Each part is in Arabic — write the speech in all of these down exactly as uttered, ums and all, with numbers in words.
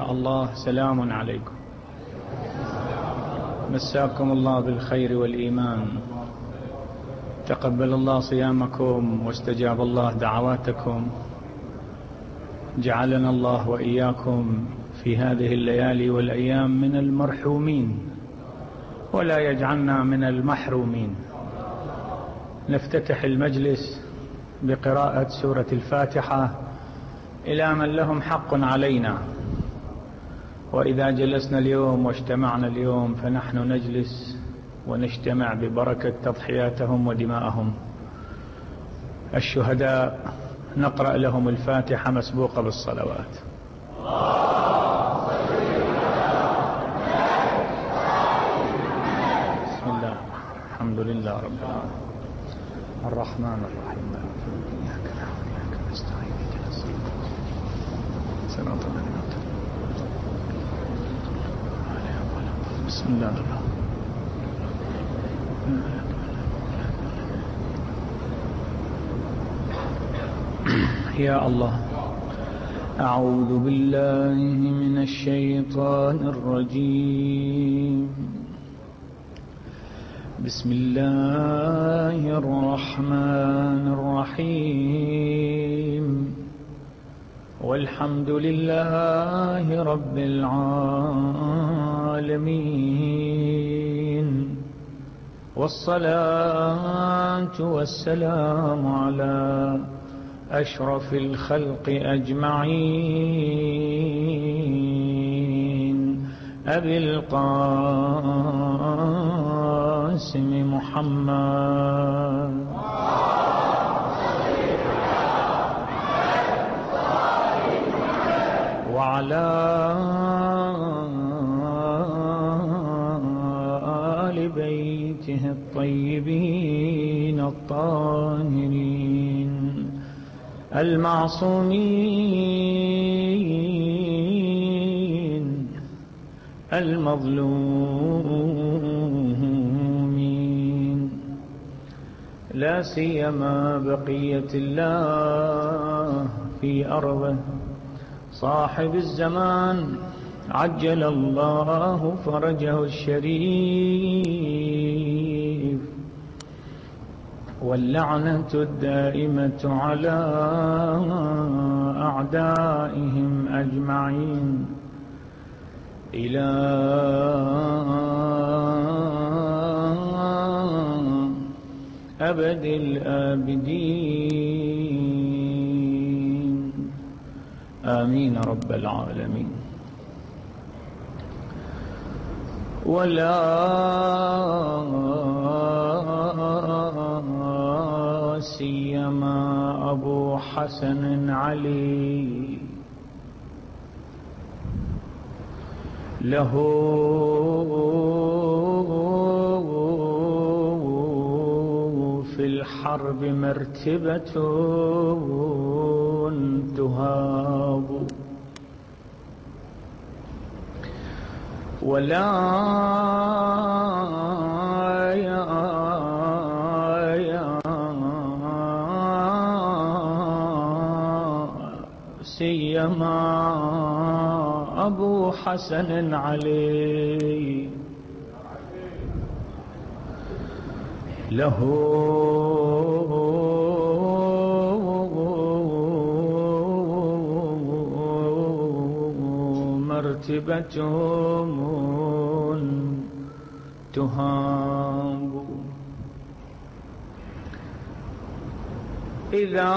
أولياء الله سلام عليكم، مساكم الله بالخير والإيمان، تقبل الله صيامكم واستجاب الله دعواتكم، جعلنا الله وإياكم في هذه الليالي والأيام من المرحومين ولا يجعلنا من المحرومين. نفتتح المجلس بقراءة سورة الفاتحة إلى من لهم حق علينا. وإذا جلسنا اليوم واجتمعنا اليوم فنحن نجلس ونجتمع ببركة تضحياتهم ودماءهم. الشهداء نقرأ لهم الفاتحة مسبوقة بالصلوات. بسم الله، الحمد لله رب العالمين، الرحمن الرحيم، إياك نعبد وإياك نستعين، اهدنا الصراط المستقيم. بسم الله الرحمن الرحيم. يا الله، أعوذ بالله من الشيطان الرجيم. بسم الله الرحمن الرحيم. والحمد لله رب العالمين، والصلاة والسلام على أشرف الخلق أجمعين، أبي القاسم محمد وعلى آل بيته الطيبين الطاهرين المعصومين المظلومين، لا سيما بقية الله في أرضه، صاحب الزمان عجل الله فرجه الشريف، واللعنة الدائمة على أعدائهم أجمعين إلى أبد الآبدين، آمين رب العالمين. ولا سيما أبو حسن علي له في الحرب مرتبة تهاب، ولا سيما أبو حسن علي له مرتبة تهاب، إذا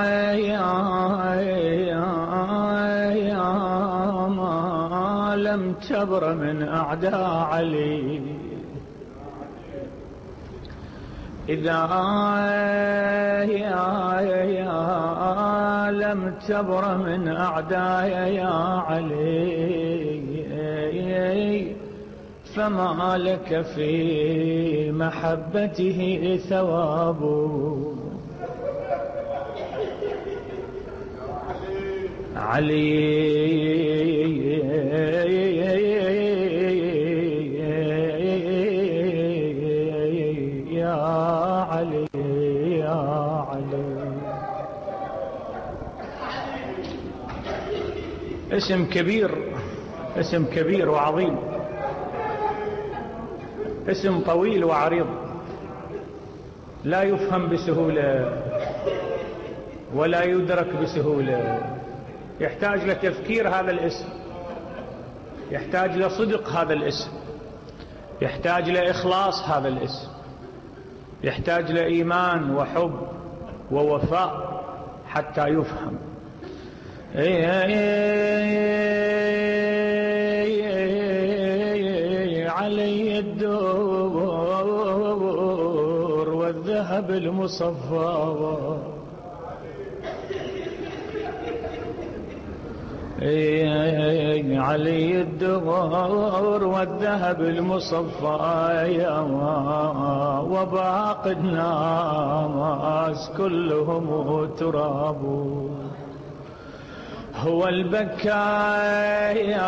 ما لم تبر من أعداء علي، إذا لم تبر من أعداء يا علي، فما لك في محبته ثواب. علي يا علي يا علي، اسم كبير اسم كبير وعظيم، اسم طويل وعريض، لا يفهم بسهولة ولا يدرك بسهولة، يحتاج لتفكير هذا الاسم، يحتاج لصدق هذا الاسم، يحتاج لإخلاص هذا الاسم، يحتاج لإيمان وحب ووفاء حتى يفهم. علي الدور والذهب المصفى، علي الدور والذهب المصفى، وباقي الناس كلهم تراب. هو البكاء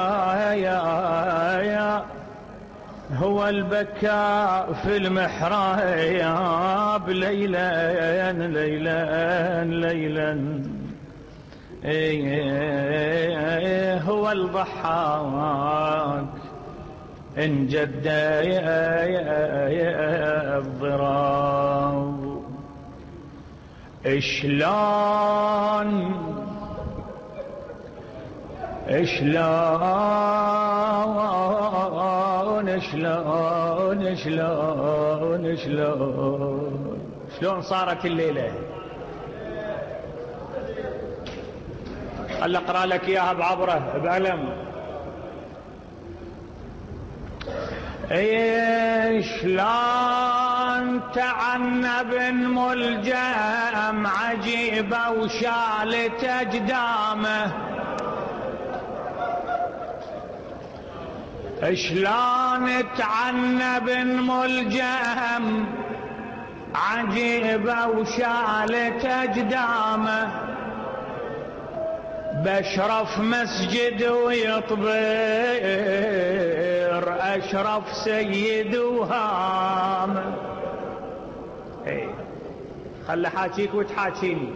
هو البكاء في المحراب ليلا ليلا ليلا، هو الضحاك إن جد الضراب. إشلون إشلون إشلون إشلون إشلون شلون صارت الليلة؟ خل أقرأ لك إياها بعبرة بعلم. شلون تعنب ملجم عجيبة وشالت أجدامه، شلون تعنب ملجم عجيبة وشالت أجدامه، بشرف مسجد ويطبر أشرف سيد وهام. اي خل حاكيك وتحاكيني.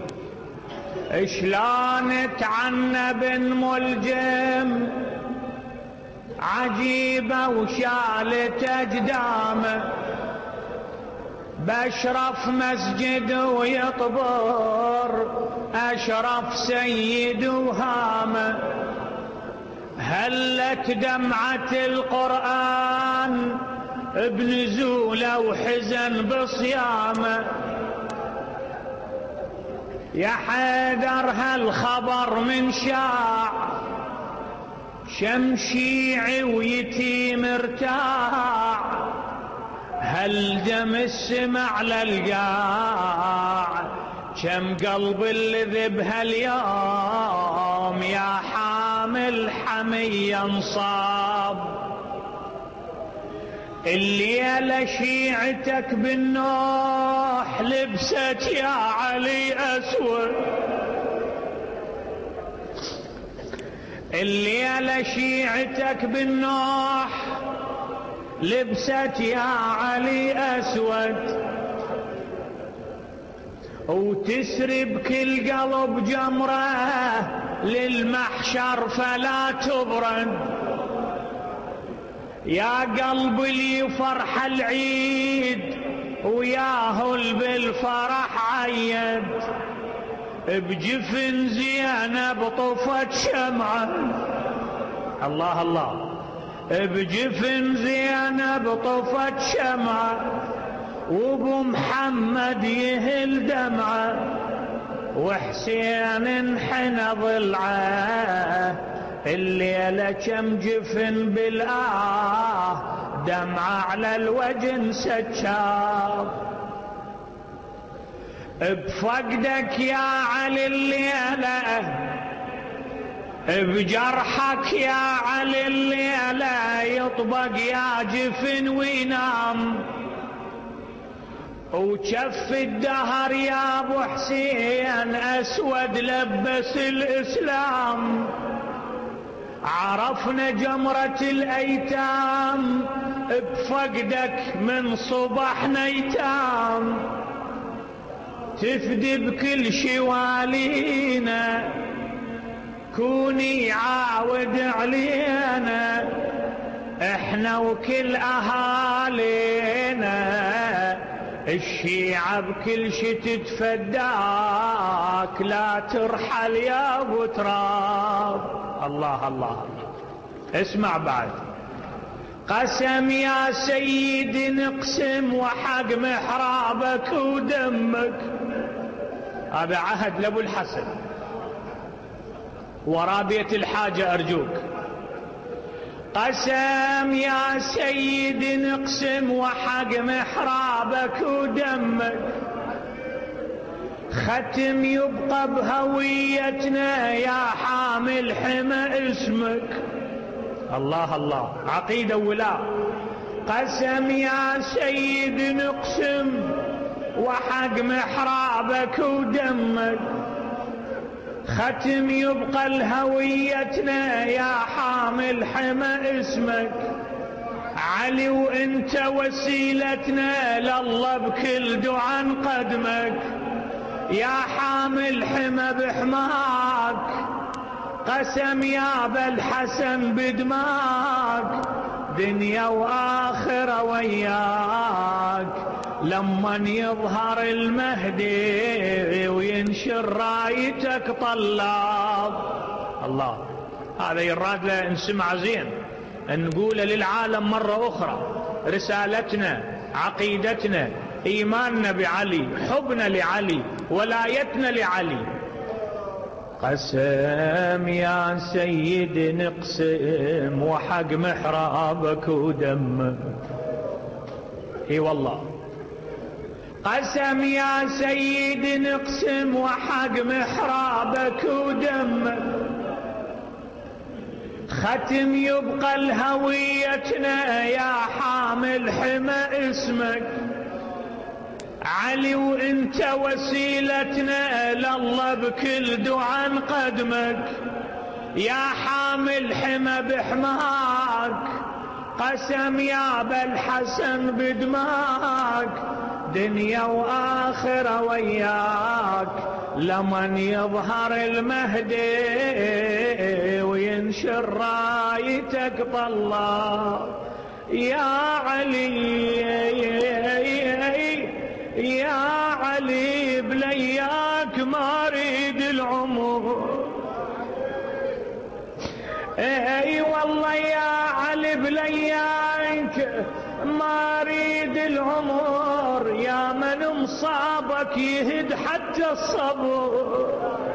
شلون تعنب ملجم عجيبة وشالت أجدامه، بشرف مسجد ويطبر أشرف سيد وهامه، هلت دمعة القرآن بنزوله وحزن بصيامه. يا حيدر هالخبر من شاع، شمشيعي ويتيم ارتاع، هل دم السمع للقاع، كم قلب اللي ذبها اليوم يا حامل حمية انصاب. الليلة شيعتك بالنوح لبست يا علي أسود، الليلة شيعتك بالنوح لبست يا علي أسود، وتسري بكل قلب جمرة للمحشر فلا تبرد. يا قلب لي فرح العيد وياهل بالفرح عيد، بجفن زينب طفت شمعة. الله الله. بجفن زينب طفت شمعة، وابو محمد يهل دمعة، وحسين انحنى ضلعه. الليلة كم جفن بالآه دمعة على الوجه سجاب. بفقدك يا علي الليلة، بجرحك يا علي الليلة، يطبق يا جفن وينام. وشف الدهر يا ابو حسين اسود لبس الاسلام. عرفنا جمرة الايتام بفقدك من صبح نيتام. تفدي بكل شوالينا كوني عاود علينا احنا وكل اهالينا، الشيعة بكل شي تتفداك، لا ترحل يا ابو تراب. الله الله اسمع بعد. قسم يا سيدي نقسم وحق محرابك ودمك، هذا عهد لابو الحسن ورا بيت الحاجة أرجوك. قسم يا سيدي نقسم وحق محرابك ودمك، ختم يبقى بهويتنا يا حامل حمى اسمك. الله الله عقيدة ولا. قسم يا سيدي نقسم وحق محرابك ودمك، ختم يبقى لهويتنا يا حامل حمى اسمك. علي وانت وسيلتنا لله بكل دعاء قدمك، يا حامل حمى بحماك. قسم يا بالحسن بدماك، دنيا واخره وياك. لمن يظهر المهدي وينشر رايتك طلاب. الله هذا يراد له نسمع زين، نقول للعالم مرة أخرى رسالتنا، عقيدتنا، إيماننا بعلي، حبنا لعلي، ولايتنا لعلي. قسم يا سيد نقسم وحق محرابك ودمك. اي والله. قسم يا سيد نقسم وحق محرابك ودمك، ختم يبقى لهويتنا يا حامل حمى اسمك. علي وانت وسيلتنا لله بكل دعاء قدمك، يا حامل حمى بحماك. قسم يا بالحسن بدماك، دنيا واخره وياك. لمن يظهر المهدي وينشر رايتك طلع. يا علي يا علي بلياك ما اريد العمر. اي والله يا علي بلياك ما اريد العمر، يا من مصابك يهد حتى الصبر.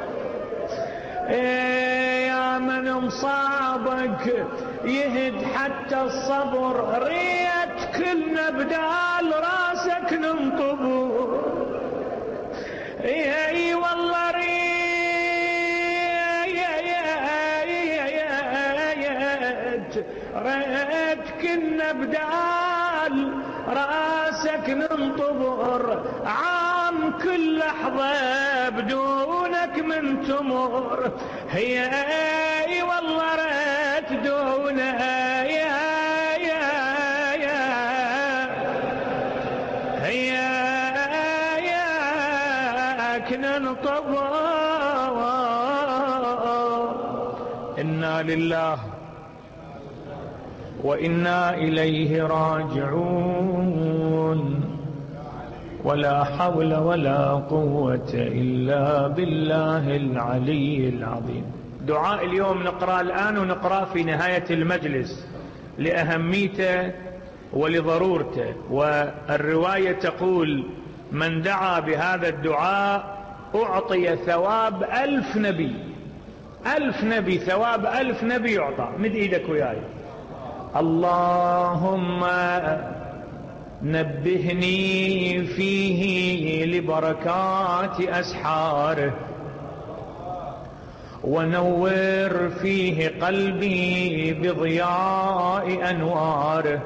يا من مصابك يهد حتى الصبر، ريت كلنا بدال راسك ننطبر. اي والله ريت ريت كلنا بدال راسك ننطبر. عام كل لحظة بدونك من تمر، هي اي والله ريت دونها يا يا يا هي ياك ننطبر. إنا لله وإنا إليه راجعون، ولا حول ولا قوة إلا بالله العلي العظيم. دعاء اليوم نقرأ الآن ونقرأ في نهاية المجلس لأهميته ولضرورته. والرواية تقول: من دعا بهذا الدعاء أعطي ثواب ألف نبي. ألف نبي، ثواب ألف نبي يعطى. مد إيدك وياي. اللهم نبهني فيه لبركات أسحاره، ونور فيه قلبي بضياء أنواره،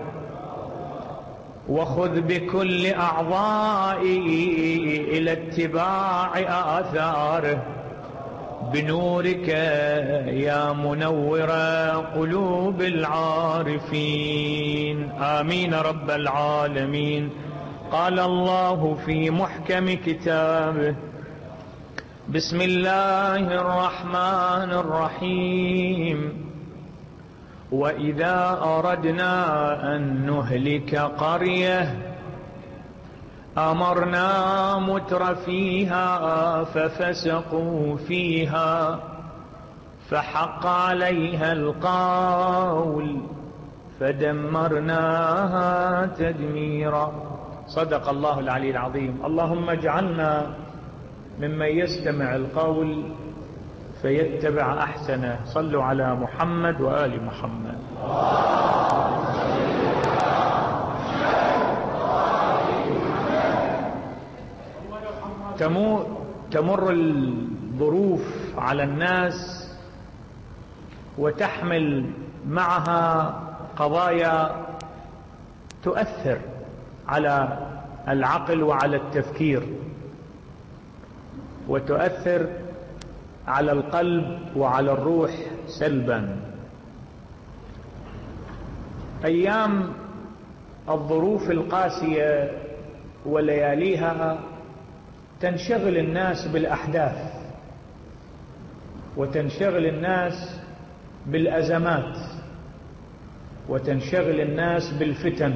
وخذ بكل أعضائي إلى اتباع آثاره، بنورك يا منور قلوب العارفين. آمين رب العالمين. قال الله في محكم كتابه: بسم الله الرحمن الرحيم وإذا أردنا أن نهلك قرية أمرنا متر فيها ففسقوا فيها فحق عليها القول فدمرناها تدميرا. صدق الله العلي العظيم. اللهم اجعلنا ممن يستمع القول فيتبع أحسنه. صلوا على محمد وآل محمد. تمر الظروف على الناس وتحمل معها قضايا تؤثر على العقل وعلى التفكير، وتؤثر على القلب وعلى الروح سلبا. أيام الظروف القاسية ولياليها تنشغل الناس بالأحداث، وتنشغل الناس بالأزمات، وتنشغل الناس بالفتن،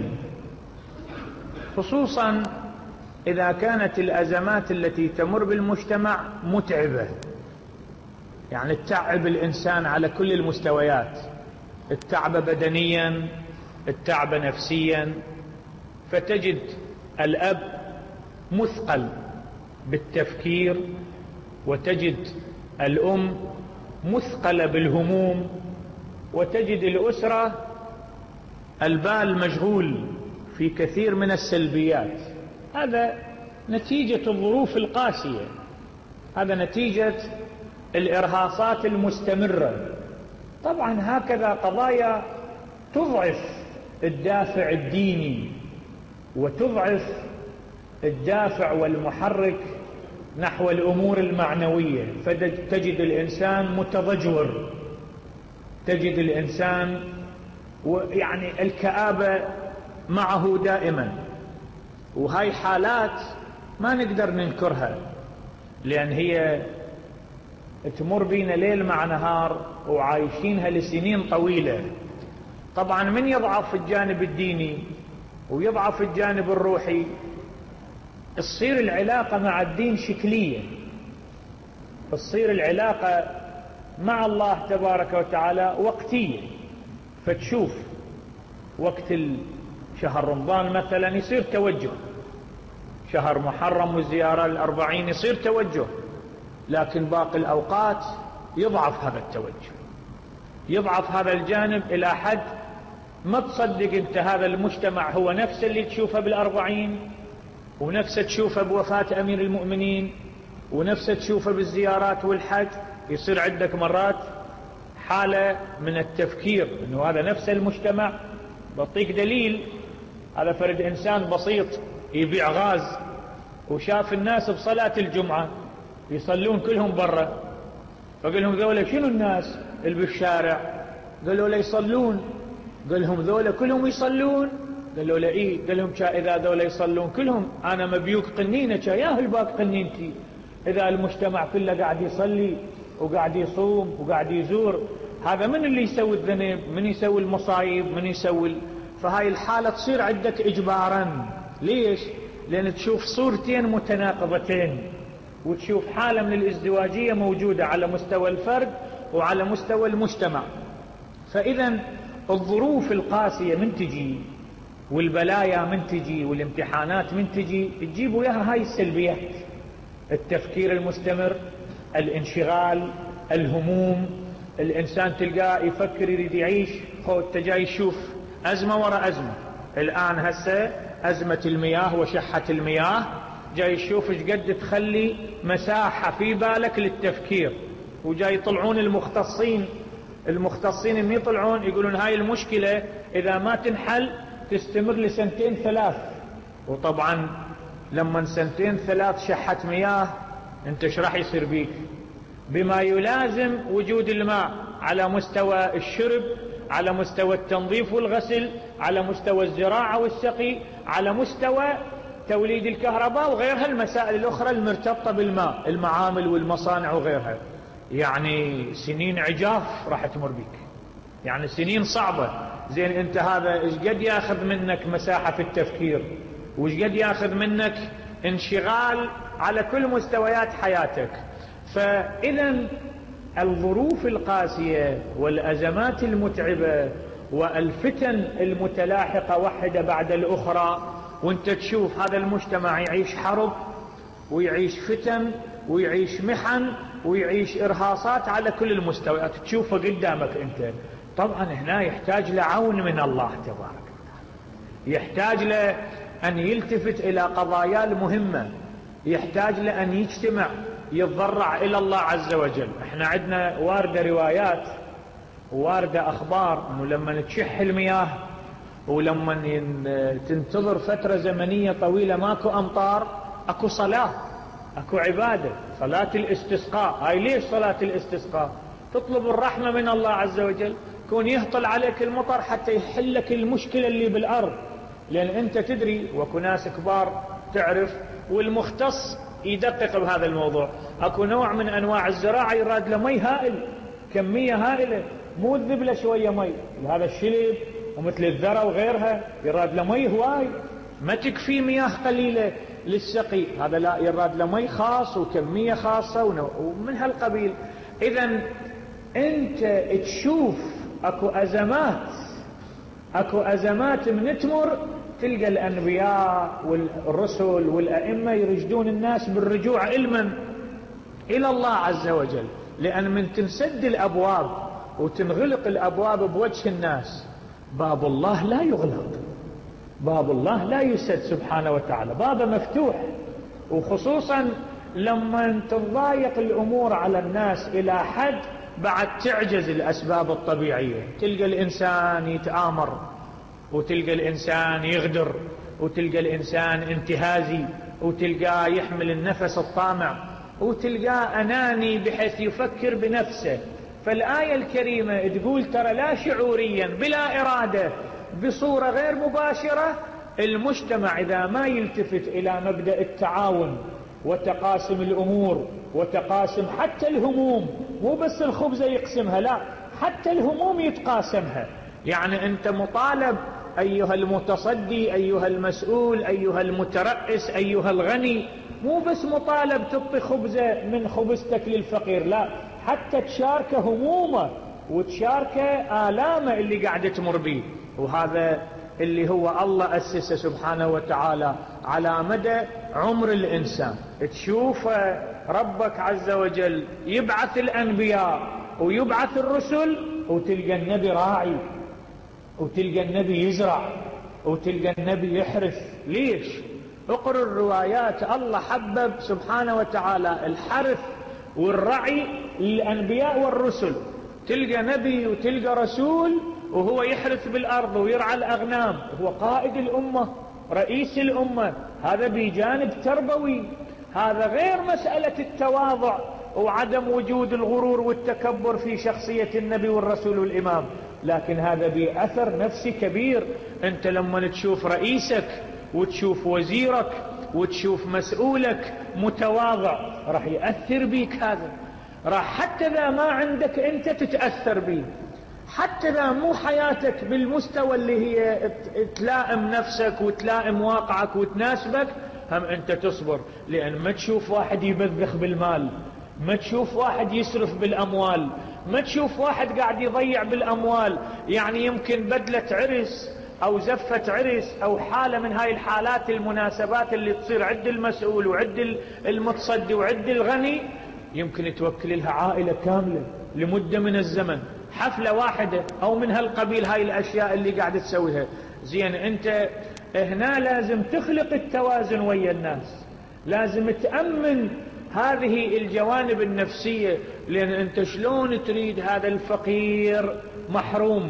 خصوصا إذا كانت الأزمات التي تمر بالمجتمع متعبة، يعني تتعب الإنسان على كل المستويات، التعب بدنيا، التعب نفسيا. فتجد الأب مثقل بالتفكير، وتجد الأم مثقلة بالهموم، وتجد الأسرة البال مشغول في كثير من السلبيات. هذا نتيجة الظروف القاسية، هذا نتيجة الإرهاصات المستمرة. طبعا هكذا قضايا تضعف الدافع الديني، وتضعف الدافع والمحرك نحو الأمور المعنوية، فتجد الإنسان متضجر، تجد الإنسان يعني الكآبة معه دائما. وهاي حالات ما نقدر ننكرها، لأن هي تمر بينا ليل مع نهار وعايشينها لسنين طويلة. طبعا من يضعف في الجانب الديني ويضعف في الجانب الروحي، تصير العلاقة مع الدين شكلية، تصير العلاقة مع الله تبارك وتعالى وقتية. فتشوف وقت شهر رمضان مثلا يصير توجه، شهر محرم والزيارة الأربعين يصير توجه، لكن باقي الأوقات يضعف هذا التوجه، يضعف هذا الجانب إلى حد ما تصدق أنت هذا المجتمع هو نفس اللي تشوفه بالأربعين، ونفسه تشوفه بوفاة أمير المؤمنين، ونفسه تشوفه بالزيارات والحج. يصير عندك مرات حالة من التفكير أنه هذا نفس المجتمع. بعطيك دليل، هذا فرد إنسان بسيط يبيع غاز، وشاف الناس بصلاة الجمعة يصلون كلهم برا، فقال لهم ذولا شنو الناس اللي بالشارع؟ قالوا له يصلون. قال لهم ذولا كلهم يصلون؟ قالوا له إيه. قال لهم إذا ذولا يصلون كلهم أنا مبيوك قنينة يا الباك قنينتي. إذا المجتمع كله قاعد يصلي وقاعد يصوم وقاعد يزور، هذا من اللي يسوي الذنب؟ من يسوي المصايب؟ من يسوي؟ فهاي الحالة تصير عندك إجبارا. ليش؟ لأن تشوف صورتين متناقضتين، وتشوف حالة من الازدواجية موجودة على مستوى الفرد وعلى مستوى المجتمع. فإذا الظروف القاسية من تجي، والبلايا من تجي، والامتحانات من تجي، تجيب وياها هاي السلبيات: التفكير المستمر، الانشغال، الهموم. الإنسان تلقاه يفكر يريد يعيش، هو تجاي يشوف أزمة وراء أزمة. الآن هسه أزمة المياه وشحة المياه، جاي يشوف ايش قد تخلي مساحة في بالك للتفكير. وجاي يطلعون المختصين، المختصين من يطلعون يقولون هاي المشكلة إذا ما تنحل تستمر لسنتين ثلاث. وطبعا لما سنتين ثلاث شحت مياه، انت ايش راح يصير بيك؟ بما يلازم وجود الماء على مستوى الشرب، على مستوى التنظيف والغسل، على مستوى الزراعة والسقي، على مستوى توليد الكهرباء وغيرها المسائل الأخرى المرتبطة بالماء، المعامل والمصانع وغيرها. يعني سنين عجاف راح تمر بك، يعني سنين صعبة. زين أنت هذا إيش قد ياخذ منك مساحة في التفكير، وإيش قد ياخذ منك انشغال على كل مستويات حياتك. فإذا الظروف القاسية والأزمات المتعبة والفتن المتلاحقة واحدة بعد الأخرى، وانت تشوف هذا المجتمع يعيش حرب ويعيش فتن ويعيش محن ويعيش إرهاصات على كل المستويات، تشوفه قدامك انت. طبعا هنا يحتاج لعون من الله تبارك وتعالى، يحتاج لأن يلتفت إلى قضايا المهمة، يحتاج لأن يجتمع يتضرع إلى الله عز وجل. احنا عندنا واردة روايات واردة أخبار أنه لما تشح المياه ولما تنتظر فترة زمنية طويلة ماكو أمطار، أكو صلاة، أكو عبادة، صلاة الاستسقاء. هاي ليش صلاة الاستسقاء؟ تطلب الرحمة من الله عز وجل، كون يهطل عليك المطر حتى يحلك المشكلة اللي بالأرض. لأن أنت تدري وكو ناس كبار تعرف والمختص يدقق بهذا الموضوع، أكو نوع من أنواع الزراعة يراد له مي هائل، كمية هائلة، مو الذب له شوية مي، هذا الشلب ومثل الذرة وغيرها يراد له مي هواي، ما تكفي مياه قليلة للسقي، هذا لا يراد له مي خاص وكمية خاصة ومن هالقبيل. إذن أنت تشوف أكو أزمات، أكو أزمات من تمر، تلقى الأنبياء والرسل والأئمة يرشدون الناس بالرجوع علما إلى الله عز وجل. لأن من تنسد الأبواب وتنغلق الأبواب بوجه الناس، باب الله لا يغلق، باب الله لا يسد سبحانه وتعالى، بابه مفتوح. وخصوصا لما تضايق الأمور على الناس إلى حد بعد تعجز الأسباب الطبيعية، تلقى الإنسان يتآمر، وتلقى الإنسان يغدر، وتلقى الإنسان انتهازي، وتلقاه يحمل النفس الطامع، وتلقاه أناني بحيث يفكر بنفسه. فالآية الكريمة تقول ترى لا شعوريا بلا إرادة بصورة غير مباشرة، المجتمع إذا ما يلتفت إلى مبدأ التعاون وتقاسم الأمور وتقاسم حتى الهموم، مو بس الخبزة يقسمها، لا حتى الهموم يتقاسمها. يعني أنت مطالب أيها المتصدي، أيها المسؤول، أيها المترأس، أيها الغني، مو بس مطالب تعطي خبزة من خبزتك للفقير، لا حتى تشارك همومه وتشارك آلامه اللي قاعد تمر به. وهذا اللي هو الله أسسه سبحانه وتعالى على مدى عمر الإنسان. تشوف ربك عز وجل يبعث الأنبياء ويبعث الرسل، وتلقى النبي راعي، وتلقى النبي يزرع، وتلقى النبي يحرث. ليش؟ اقرأ الروايات، الله حبب سبحانه وتعالى الحرث والرعي للأنبياء والرسل. تلقى نبي وتلقى رسول وهو يحرث بالأرض ويرعى الأغنام، هو قائد الأمة، رئيس الأمة. هذا بجانب تربوي، هذا غير مسألة التواضع وعدم وجود الغرور والتكبر في شخصية النبي والرسول والإمام، لكن هذا بأثر نفسي كبير. أنت لما تشوف رئيسك وتشوف وزيرك وتشوف مسؤولك متواضع راح يأثر بيك، هذا راح حتى ذا ما عندك أنت تتأثر بيه، حتى ذا مو حياتك بالمستوى اللي هي تلائم نفسك وتلائم واقعك وتناسبك، هم أنت تصبر. لأن ما تشوف واحد يبذخ بالمال، ما تشوف واحد يسرف بالأموال، ما تشوف واحد قاعد يضيع بالأموال. يعني يمكن بدلة عرس أو زفة عرس أو حالة من هاي الحالات المناسبات اللي تصير عند المسؤول وعند المتصدي وعند الغني، يمكن توكل لها عائلة كاملة لمدة من الزمن، حفلة واحدة أو من هالقبيل. هاي الأشياء اللي قاعد تسويها زين، أنت هنا لازم تخلق التوازن ويا الناس، لازم تأمن هذه الجوانب النفسية. لأن أنت شلون تريد هذا الفقير محروم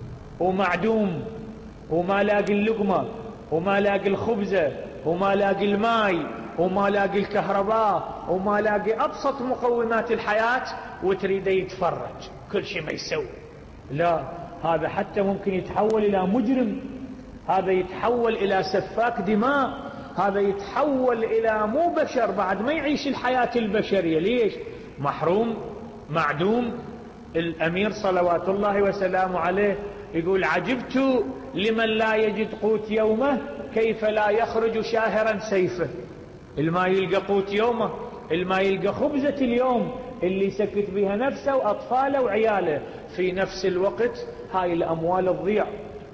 ومعدوم وما لاقي اللقمة وما لاقي الخبزة وما لاقي الماء وما لاقي الكهرباء وما لاقي أبسط مقومات الحياة، وتريده يتفرج كل شيء ما يسوي؟ لا، هذا حتى ممكن يتحول إلى مجرم، هذا يتحول إلى سفاك دماء، هذا يتحول إلى مو بشر بعد، ما يعيش الحياة البشرية. ليش؟ محروم معدوم. الأمير صلوات الله وسلامه عليه يقول: عجبت لمن لا يجد قوت يومه كيف لا يخرج شاهرا سيفه. الما يلقى قوت يومه، الما يلقى خبزة اليوم اللي سكت بها نفسه وأطفاله وعياله، في نفس الوقت هاي الأموال تضيع،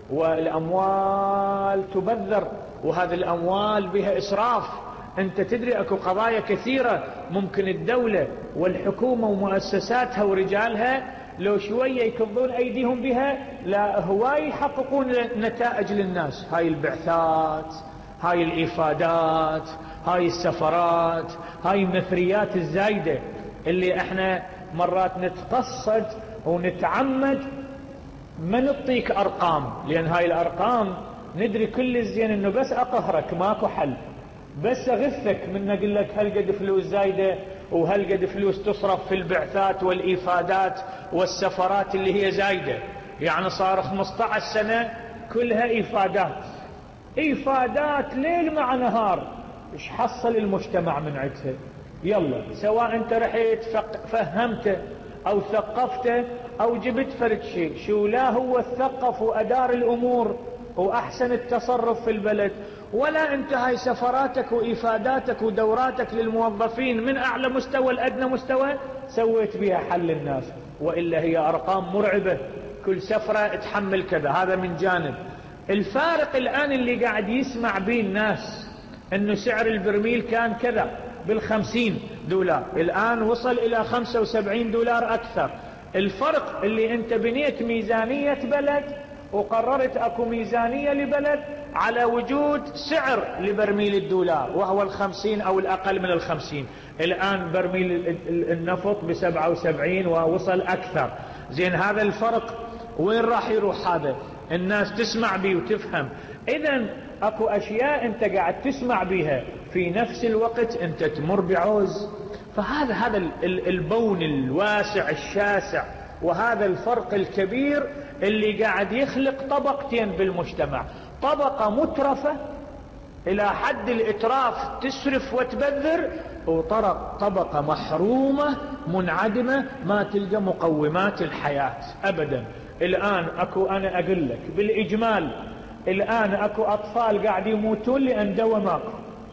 والأموال تبذر، وهذه الأموال بها إسراف. أنت تدري أكو قضايا كثيرة ممكن الدولة والحكومة ومؤسساتها ورجالها لو شوية يكضون أيديهم بها لا هواي يحققون نتائج للناس. هاي البعثات، هاي الإفادات، هاي السفرات، هاي النثريات الزايدة اللي احنا مرات نتقصد ونتعمد ما نعطيك أرقام، لأن هاي الأرقام ندري كل الزين إنه بس أقهرك ماكو حل، بس أغثك من أقول لك هالقد فلوس زايدة وهالقد فلوس تصرف في البعثات والإفادات والسفرات اللي هي زايدة. يعني صار خمسة عشر سنة كلها إفادات إفادات ليل مع نهار. إيش حصل المجتمع من عدها؟ يلا سواء أنت رحت فهمته أو ثقفته أو جبت فرد شيء، شو لا هو الثقف وأدار الأمور وأحسن التصرف في البلد، ولا أنت هاي سفراتك وإفاداتك ودوراتك للموظفين من أعلى مستوى لأدنى مستوى سويت بها حل الناس. وإلا هي أرقام مرعبة، كل سفرة تحمل كذا. هذا من جانب. الفارق الآن اللي قاعد يسمع به الناس أنه سعر البرميل كان كذا بالخمسين دولار، الآن وصل إلى خمسة وسبعين دولار أكثر. الفرق اللي أنت بنيت ميزانية بلد وقررت أكو ميزانية لبلد على وجود سعر لبرميل الدولار وهو الخمسين أو الأقل من الخمسين. الآن برميل النفط بسبعة وسبعين ووصل أكثر. زين هذا الفرق وين راح يروح؟ هذا الناس تسمع به وتفهم. إذن أكو أشياء أنت قاعد تسمع بها في نفس الوقت أنت تمر بعوز. فهذا هذا البون الواسع الشاسع، وهذا الفرق الكبير اللي قاعد يخلق طبقتين بالمجتمع: طبقة مترفة إلى حد الإتراف تسرف وتبذر، وطبقة محرومة منعدمة ما تلقى مقومات الحياة أبدا. الآن أكو أنا أقول لك بالإجمال الآن أكو أطفال قاعد يموتون لأن دواء ماكو.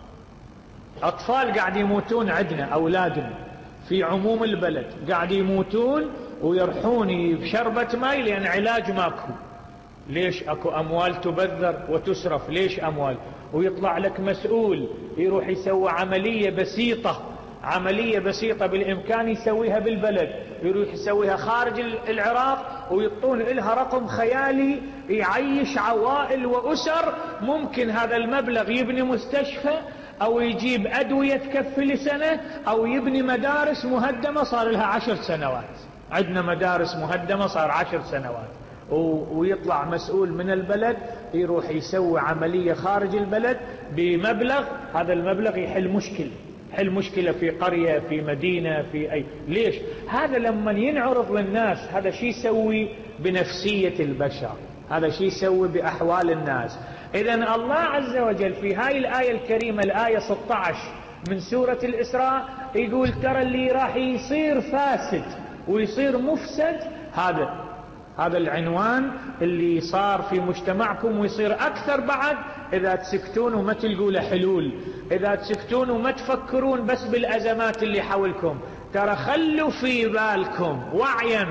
أطفال قاعد يموتون عندنا، أولادنا في عموم البلد قاعد يموتون ويرحوني بشربة ماء لأن علاج ماكو. ليش؟ أكو أموال تبذر وتسرف. ليش أموال؟ ويطلع لك مسؤول يروح يسوي عملية بسيطة، عملية بسيطة بالإمكان يسويها بالبلد، يروح يسويها خارج العراق ويطون إلها رقم خيالي يعيش عوائل وأسر. ممكن هذا المبلغ يبني مستشفى أو يجيب أدوية تكفي لسنة أو يبني مدارس مهدمة صار لها عشر سنوات. عندنا مدارس مهدمة صار عشر سنوات، ويطلع مسؤول من البلد يروح يسوي عملية خارج البلد بمبلغ، هذا المبلغ يحل مشكلة، يحل مشكلة في قرية في مدينة في أي. ليش؟ هذا لما ينعرض للناس هذا شيء يسوي بنفسية البشر، هذا شيء يسوي بأحوال الناس. إذن الله عز وجل في هاي الآية الكريمة الآية ستة عشر من سورة الإسراء يقول: ترى اللي راح يصير فاسد ويصير مفسد، هذا هذا العنوان اللي صار في مجتمعكم، ويصير أكثر بعد إذا تسكتون وما تلقوا له حلول، إذا تسكتون وما تفكرون بس بالأزمات اللي حولكم. ترى خلوا في بالكم وعيا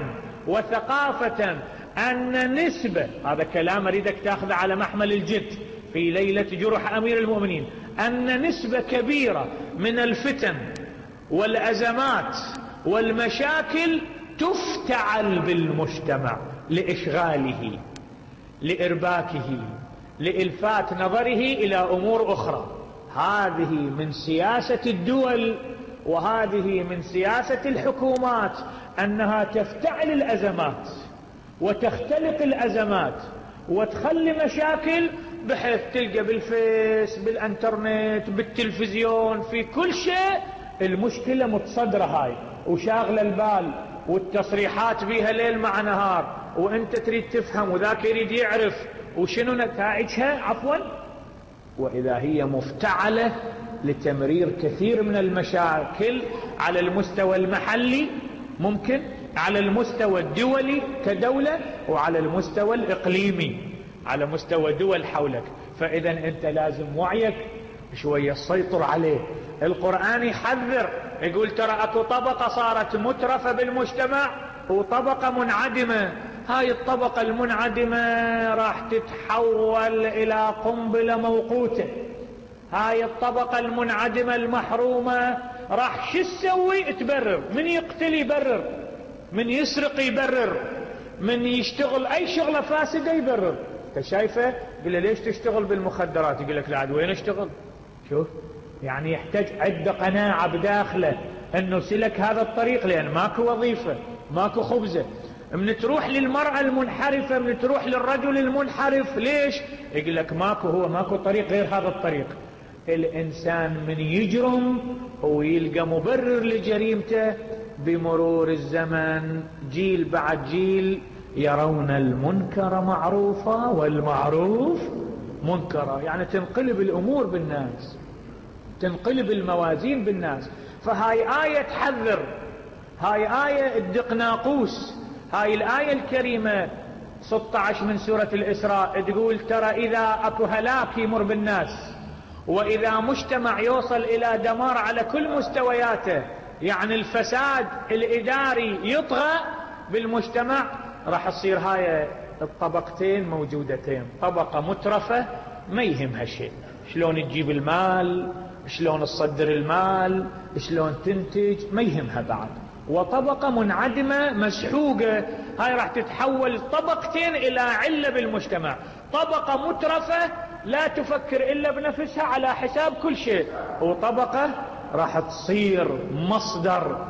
وثقافة أن نسبة، هذا كلام أريدك تأخذ على محمل الجد في ليلة جرح أمير المؤمنين، أن نسبة كبيرة من الفتن والأزمات والمشاكل تفتعل بالمجتمع لإشغاله، لإرباكه، لإلفات نظره إلى أمور أخرى. هذه من سياسة الدول وهذه من سياسة الحكومات، أنها تفتعل الأزمات وتختلق الأزمات وتخلي مشاكل، بحيث تلقى بالفيس بالانترنت بالتلفزيون في كل شيء المشكلة متصدرة هاي وشاغلة البال، والتصريحات بيها ليل مع نهار، وانت تريد تفهم وذاك يريد يعرف وشنو نتائجها. عفوا وإذا هي مفتعلة لتمرير كثير من المشاكل على المستوى المحلي، ممكن على المستوى الدولي كدولة، وعلى المستوى الإقليمي على مستوى دول حولك. فإذا أنت لازم وعيك شوية تسيطر عليه. القرآن يحذر يقول ترى أكو طبقة صارت مترفة بالمجتمع وطبقة منعدمة. هاي الطبقة المنعدمة راح تتحول إلى قنبلة موقوتة. هاي الطبقة المنعدمة المحرومة راح شو تسوي؟ تبرر. من يقتل يبرر، من يسرق يبرر، من يشتغل أي شغلة فاسدة يبرر. انت شايفه؟ يقول له ليش تشتغل بالمخدرات؟ يقول لك لا عاد وين اشتغل؟ شوف يعني يحتاج عنده قناعة بداخله انه سلك هذا الطريق لان ماكو وظيفة ماكو خبزة. من تروح للمرأة المنحرفة، من تروح للرجل المنحرف، ليش؟ يقول لك ماكو، هو ماكو طريق غير هذا الطريق. الانسان من يجرم هو يلقى مبرر لجريمته. بمرور الزمن جيل بعد جيل يرون المنكر معروفا والمعروف منكرا، يعني تنقلب الامور بالناس، تنقلب الموازين بالناس. فهاي آية تحذر، هاي آية تدق ناقوس. هاي الآية الكريمة ستة عشر من سورة الإسراء تقول ترى إذا أكو هلاك يمر بالناس، وإذا مجتمع يوصل إلى دمار على كل مستوياته، يعني الفساد الإداري يطغى بالمجتمع، راح تصير هاي الطبقتين موجودتين. طبقة مترفة ما يهمها شيء، شلون تجيب المال، شلون تصدر المال، شلون تنتج، ما يهمها بعد. وطبقة منعدمة مسحوقة، هاي راح تتحول طبقتين إلى علة بالمجتمع. طبقة مترفة لا تفكر إلا بنفسها على حساب كل شيء، وطبقة راح تصير مصدر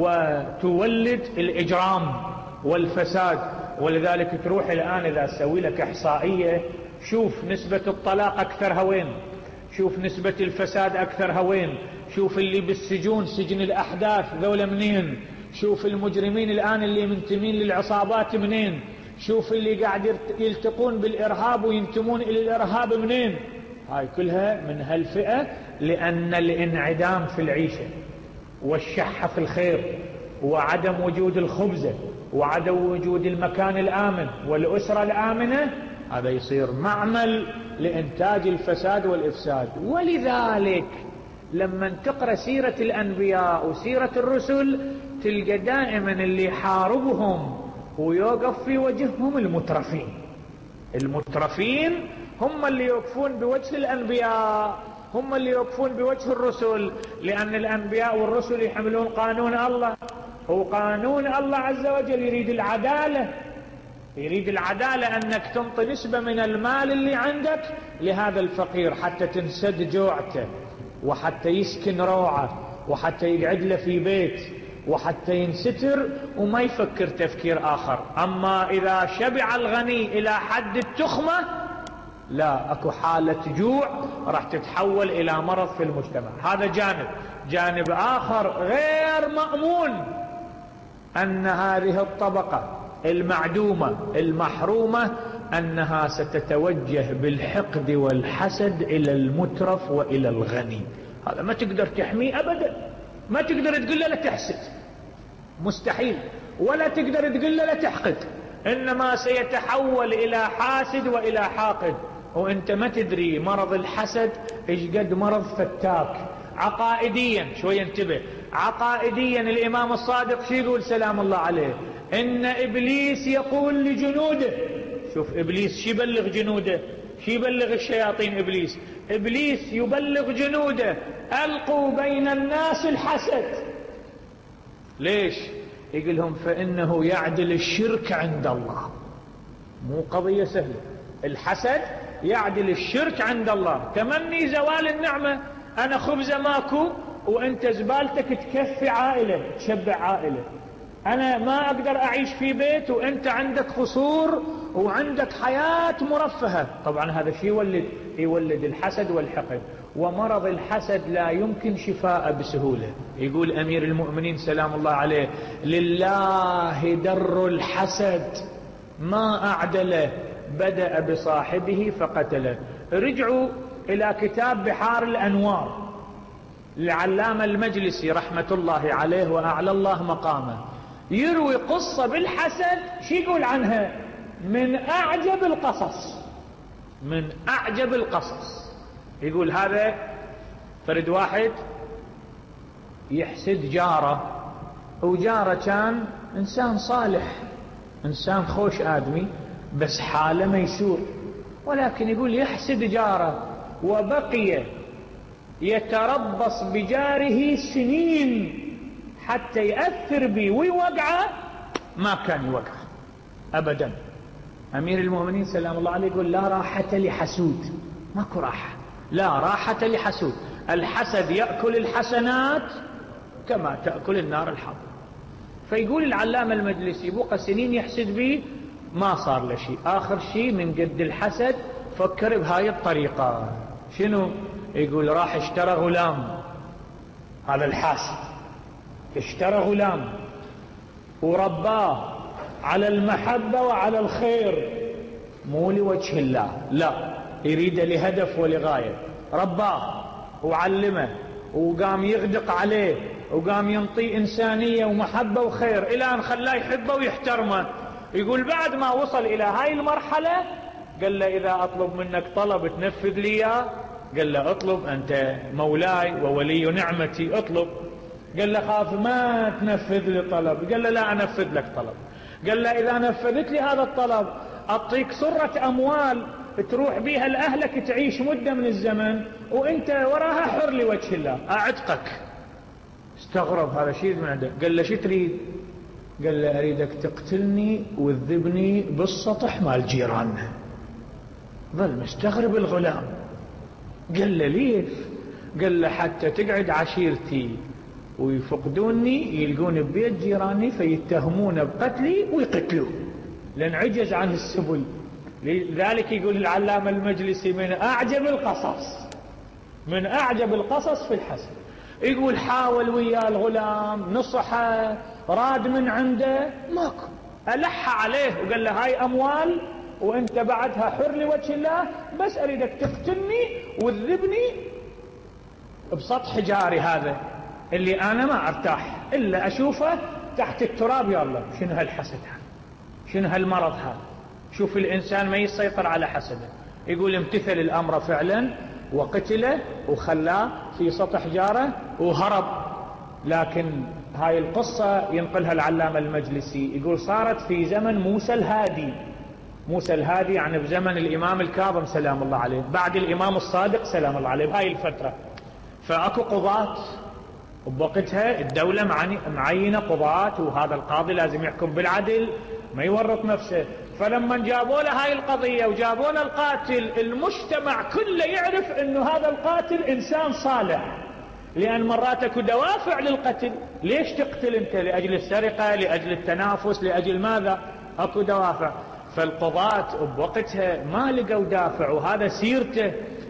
وتولد الإجرام والفساد. ولذلك تروح الآن إذا أسوي لك إحصائية، شوف نسبة الطلاق أكثرها وين، شوف نسبة الفساد أكثرها وين، شوف اللي بالسجون سجن الأحداث ذولا منين، شوف المجرمين الآن اللي منتمين للعصابات منين، شوف اللي قاعد يلتقون بالإرهاب وينتمون إلى الإرهاب منين. هاي كلها من هالفئة، لأن الانعدام في العيشة والشحة في الخير وعدم وجود الخبزة وعدم وجود المكان الآمن والأسرة الآمنة، هذا يصير معمل لإنتاج الفساد والإفساد. ولذلك لما تقرأ سيرة الأنبياء وسيرة الرسل تلقى دائما اللي يحاربهم ويوقف في وجههم المترفين. المترفين هم اللي يوقفون بوجه الأنبياء، هم اللي يوقفون بوجه الرسل، لأن الأنبياء والرسل يحملون قانون الله، وقانون الله عز وجل يريد العدالة، يريد العدالة أنك تنطي نسبة من المال اللي عندك لهذا الفقير حتى تنسد جوعته، وحتى يسكن روعه، وحتى يقعد له في بيت، وحتى ينستر وما يفكر تفكير آخر. أما إذا شبع الغني إلى حد التخمة، لا، أكو حالة جوع راح تتحول إلى مرض في المجتمع. هذا جانب. جانب آخر غير مأمون، أن هذه الطبقة المعدومة المحرومة أنها ستتوجه بالحقد والحسد إلى المترف وإلى الغني. هذا ما تقدر تحميه أبدا، ما تقدر تقول له لا تحسد، مستحيل، ولا تقدر تقول له لا تحقد، إنما سيتحول إلى حاسد وإلى حاقد. وإنت ما تدري مرض الحسد إيش قد مرض فتاك. عقائديا شوية انتبه، عقائديا الإمام الصادق شو يقول سلام الله عليه؟ إن إبليس يقول لجنوده، شوف إبليس شو يبلغ جنوده، شو يبلغ الشياطين؟ إبليس إبليس يبلغ جنوده ألقوا بين الناس الحسد. ليش؟ يقول لهم فإنه يعدل الشرك عند الله. مو قضية سهلة، الحسد يعدل الشرك عند الله. تمني زوال النعمة، أنا خبزة ماكو وأنت زبالتك تكفي عائلة، تشبع عائلة. أنا ما أقدر أعيش في بيت وأنت عندك قصور وعندك حياة مرفهة. طبعا هذا شيء يولد يولد الحسد والحقد. ومرض الحسد لا يمكن شفاء بسهولة. يقول أمير المؤمنين سلام الله عليه: لله در الحسد ما أعدله، بدأ بصاحبه فقتله. رجعوا إلى كتاب بحار الأنوار للعلامة المجلسي رحمة الله عليه وأعلى الله مقامه، يروي قصة بالحسد. شو يقول عنها؟ من أعجب القصص، من أعجب القصص. يقول هذا فرد واحد يحسد جاره، وجاره كان إنسان صالح، إنسان خوش آدمي، بس حاله ميسور، ولكن يقول يحسد جاره وبقي يتربص بجاره سنين حتى يأثر به ويوقعه، ما كان يوقعه أبدا. أمير المؤمنين سلام الله عليه يقول لا راحة لحسود، ماكو راحة، لا راحة لحسود. الحسد يأكل الحسنات كما تأكل النار الحطب. فيقول العلامة المجلسي بقى سنين يحسد به ما صار له شيء، آخر شيء من قد الحسد فكر بهاي الطريقة. شنو؟ يقول راح اشترى غلام، هذا الحاسد اشترى غلام ورباه على المحبة وعلى الخير، مو لوجه الله، لا، يريد لهدف ولغاية. رباه وعلمه وقام يغدق عليه وقام ينطي إنسانية ومحبة وخير إلى أن خلاه يحبه ويحترمه. يقول بعد ما وصل إلى هاي المرحلة قال له إذا أطلب منك طلب تنفذ لي إياه؟ قال له اطلب، أنت مولاي وولي نعمتي، اطلب. قال له خاف ما تنفذ لي طلب. قال له لا أنفذ لك طلب. قال له إذا نفذت لي هذا الطلب أعطيك سرة أموال تروح بيها لأهلك تعيش مدة من الزمن وانت وراها حر لوجه الله، أعتقك. استغرب هذا شيء من عنده. قال له شو تريد؟ قال له أريدك تقتلني وتذبني بالسطح مال جيراننا. ظل مستغرب الغلام. قال له ليش؟ قال له حتى تقعد عشيرتي ويفقدوني يلقون ببيت جيراني فيتهمون بقتلي ويقتلوه لأن عجز عن السبل. لذلك يقول العلامة المجلسي من أعجب القصص، من أعجب القصص في الحسد. يقول حاول ويا الغلام، نصحه، راد من عنده، ماكو، ألح عليه وقال له هاي أموال وانت بعدها حر لوجه الله، بس أريدك تقتلني وتذبني بسطح جاري هذا اللي أنا ما أرتاح إلا أشوفه تحت التراب. يا الله شنو هالحسد هذا، شنو هالمرض هذا. شوف الإنسان ما يسيطر على حسده. يقول امتثل الأمر فعلا وقتله وخلاه في سطح جاره وهرب. لكن هاي القصة ينقلها العلامة المجلسي، يقول صارت في زمن موسى الهادي. موسى الهادي يعني بزمن الإمام الكاظم سلام الله عليه، بعد الإمام الصادق سلام الله عليه بهاي الفترة. فأكو قضاة وبوقتها الدولة معينة قضاة، وهذا القاضي لازم يحكم بالعدل ما يورط نفسه. فلما جابوا له هاي القضية وجابوا له القاتل، المجتمع كله يعرف انه هذا القاتل انسان صالح، لان مرات اكو دوافع للقتل. ليش تقتل انت؟ لاجل السرقة، لاجل التنافس، لاجل ماذا؟ اكو دوافع. فالقضاة بوقتها ما لقوا دافع، وهذا سيرته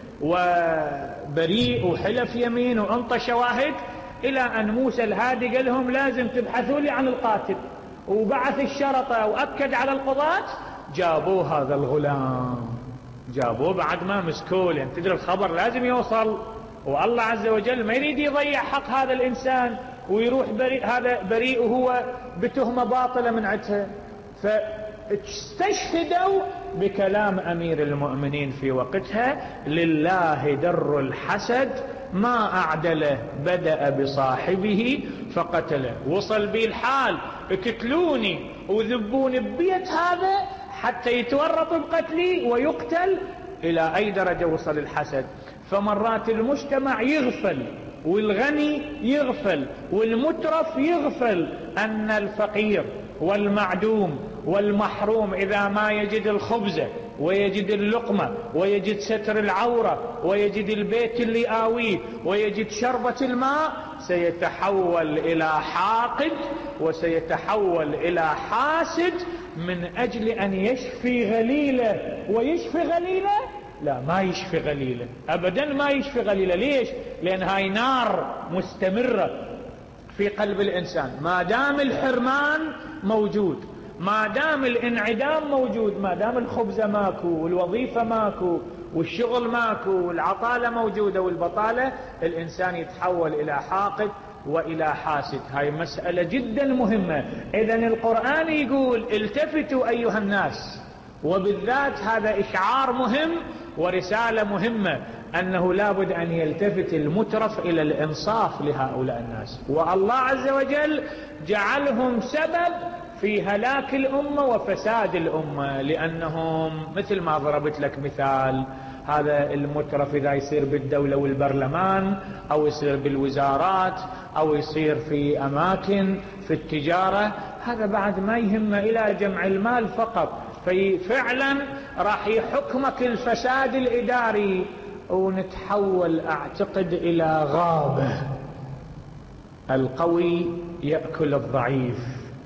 وبريء وحلف يمين وانطى شواهد، الى ان موسى الهادي قال لهم لازم تبحثوا لي عن القاتل، وبعث الشرطة وأكد على القضاة. جابوه هذا الغلام، جابوه بعد ما مسكوه، لأن تدري الخبر لازم يوصل، والله عز وجل ما يريد يضيع حق هذا الإنسان ويروح بريء، هذا بريء وهو بتهمة باطلة من عندها. فاستشهدوا بكلام أمير المؤمنين في وقتها: لله در الحسد ما أعدله، بدأ بصاحبه فقتله. وصل بي الحال اقتلوني وذبوني ببيت هذا حتى يتورط بقتلي ويقتل. إلى أي درجة وصل الحسد؟ فمرات المجتمع يغفل، والغني يغفل، والمترف يغفل أن الفقير والمعدوم والمحروم إذا ما يجد الخبز ويجد اللقمة ويجد ستر العورة ويجد البيت اللي آويه ويجد شربة الماء، سيتحول إلى حاقد وسيتحول إلى حاسد من أجل أن يشفي غليله. ويشفي غليله؟ لا، ما يشفي غليله أبدا، ما يشفي غليله. ليش؟ لأن هاي نار مستمرة في قلب الإنسان. ما دام الحرمان موجود، ما دام الانعدام موجود، ما دام الخبز ماكو والوظيفة ماكو والشغل ماكو والعطالة موجودة والبطالة، الإنسان يتحول إلى حاقد وإلى حاسد. هاي مسألة جدا مهمة. إذن القرآن يقول التفتوا أيها الناس، وبالذات هذا إشعار مهم ورسالة مهمة أنه لابد أن يلتفت المترف إلى الإنصاف لهؤلاء الناس، والله عز وجل جعلهم سبب في هلاك الأمة وفساد الأمة، لأنهم مثل ما ضربت لك مثال، هذا المترف إذا يصير بالدولة والبرلمان أو يصير بالوزارات أو يصير في أماكن في التجارة، هذا بعد ما يهمه إلى جمع المال فقط. ففعلا راح يحكمك الفساد الإداري، ونتحول أعتقد إلى غابة. القوي يأكل الضعيف،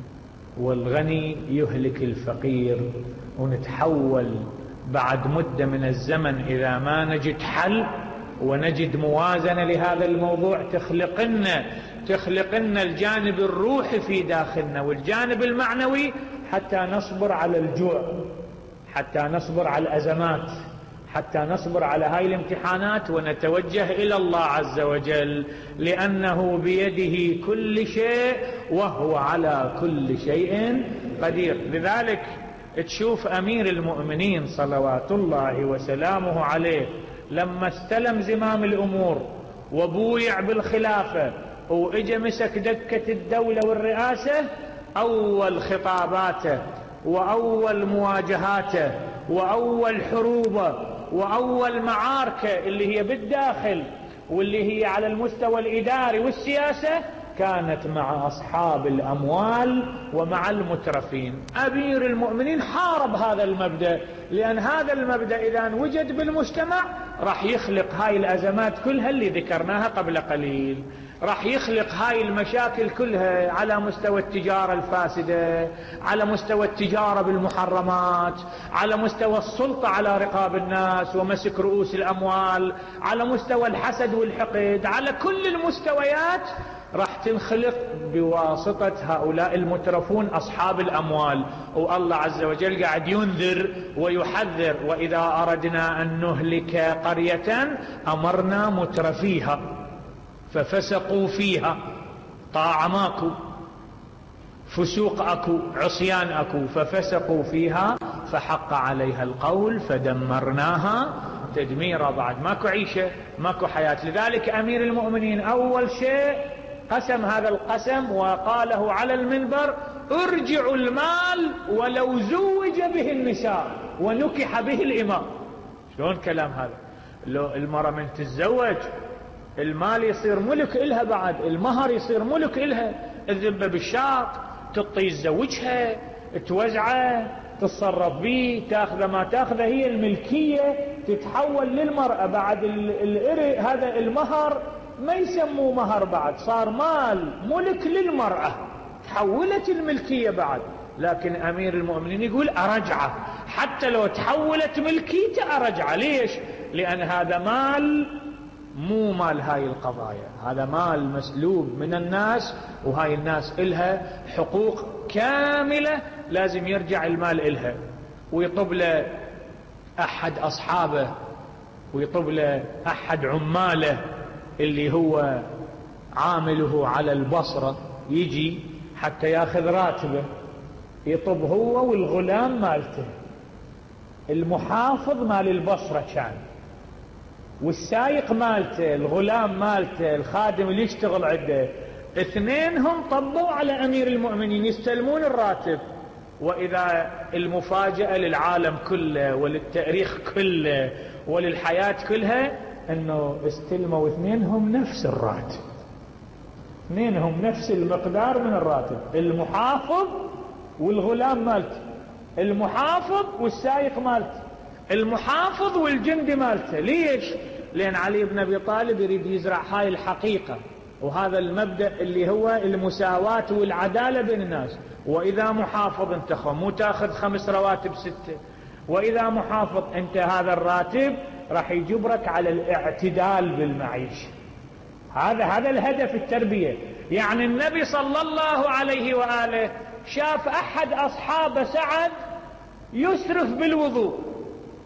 والغني يهلك الفقير، ونتحول بعد مدة من الزمن إذا ما نجد حل ونجد موازنة لهذا الموضوع تخلقنا تخلقنا الجانب الروحي في داخلنا والجانب المعنوي، حتى نصبر على الجوع، حتى نصبر على الأزمات، حتى نصبر على هاي الامتحانات، ونتوجه إلى الله عز وجل، لأنه بيده كل شيء وهو على كل شيء قدير. لذلك تشوف أمير المؤمنين صلوات الله وسلامه عليه لما استلم زمام الأمور وبويع بالخلافة وإجا مسك دكة الدولة والرئاسة، أول خطاباته وأول مواجهاته وأول حروبه وأول معاركة اللي هي بالداخل واللي هي على المستوى الإداري والسياسة كانت مع أصحاب الأموال ومع المترفين. أمير المؤمنين حارب هذا المبدأ، لأن هذا المبدأ إذا وجد بالمجتمع راح يخلق هاي الأزمات كلها اللي ذكرناها قبل قليل، راح يخلق هاي المشاكل كلها على مستوى التجارة الفاسدة، على مستوى التجارة بالمحرمات، على مستوى السلطة على رقاب الناس ومسك رؤوس الأموال، على مستوى الحسد والحقد، على كل المستويات راح تنخلق بواسطة هؤلاء المترفون أصحاب الأموال. والله عز وجل قاعد ينذر ويحذر: وإذا أردنا أن نهلك قرية أمرنا مترفيها ففسقوا فيها. طاعة ماكو، فسوق أكو، عصيان أكو، ففسقوا فيها فحق عليها القول فدمرناها تدميرا. بعد ماكو عيشة، ماكو حياة. لذلك أمير المؤمنين أول شيء قسم هذا القسم وقاله على المنبر: ارجعوا المال ولو زوج به النساء ونكح به الإمام. شلون كلام هذا؟ لو المرأة من تتزوج المال يصير ملك إلها، بعد المهر يصير ملك إلها، الذبة بالشاق تطي زوجها، توزعه، تتصرف به، تاخذ ما تاخذه، هي الملكية تتحول للمرأة. بعد هذا المهر ما يسموه مهر، بعد صار مال ملك للمرأة، تحولت الملكية بعد. لكن أمير المؤمنين يقول أرجعه، حتى لو تحولت ملكيته أرجعه. ليش؟ لأن هذا مال مو مال هاي القضايا، هذا مال مسلوب من الناس، وهاي الناس إلها حقوق كاملة لازم يرجع المال إلها. ويطب له أحد أصحابه، ويطب له أحد عماله اللي هو عامله على البصرة، يجي حتى ياخذ راتبه، يطب هو والغلام مالته، المحافظ مال البصرة كان، والسايق مالته، الغلام مالته، الخادم اللي يشتغل عنده، اثنينهم طبوا على أمير المؤمنين يستلمون الراتب. وإذا المفاجأة للعالم كله وللتاريخ كله وللحياة كلها أنه استلموا اثنينهم نفس الراتب، اثنينهم نفس المقدار من الراتب، المحافظ والغلام مالته، المحافظ والسايق مالته، المحافظ والجندي مالته. ليش؟ لأن علي بن أبي طالب يريد يزرع هاي الحقيقة وهذا المبدأ اللي هو المساواة والعدالة بين الناس. وإذا محافظ انت مو تاخذ خمس رواتب ستة، وإذا محافظ انت هذا الراتب راح يجبرك على الاعتدال بالمعيشة. هذا هذا الهدف التربية. يعني النبي صلى الله عليه وآله شاف أحد أصحاب سعد يسرف بالوضوء،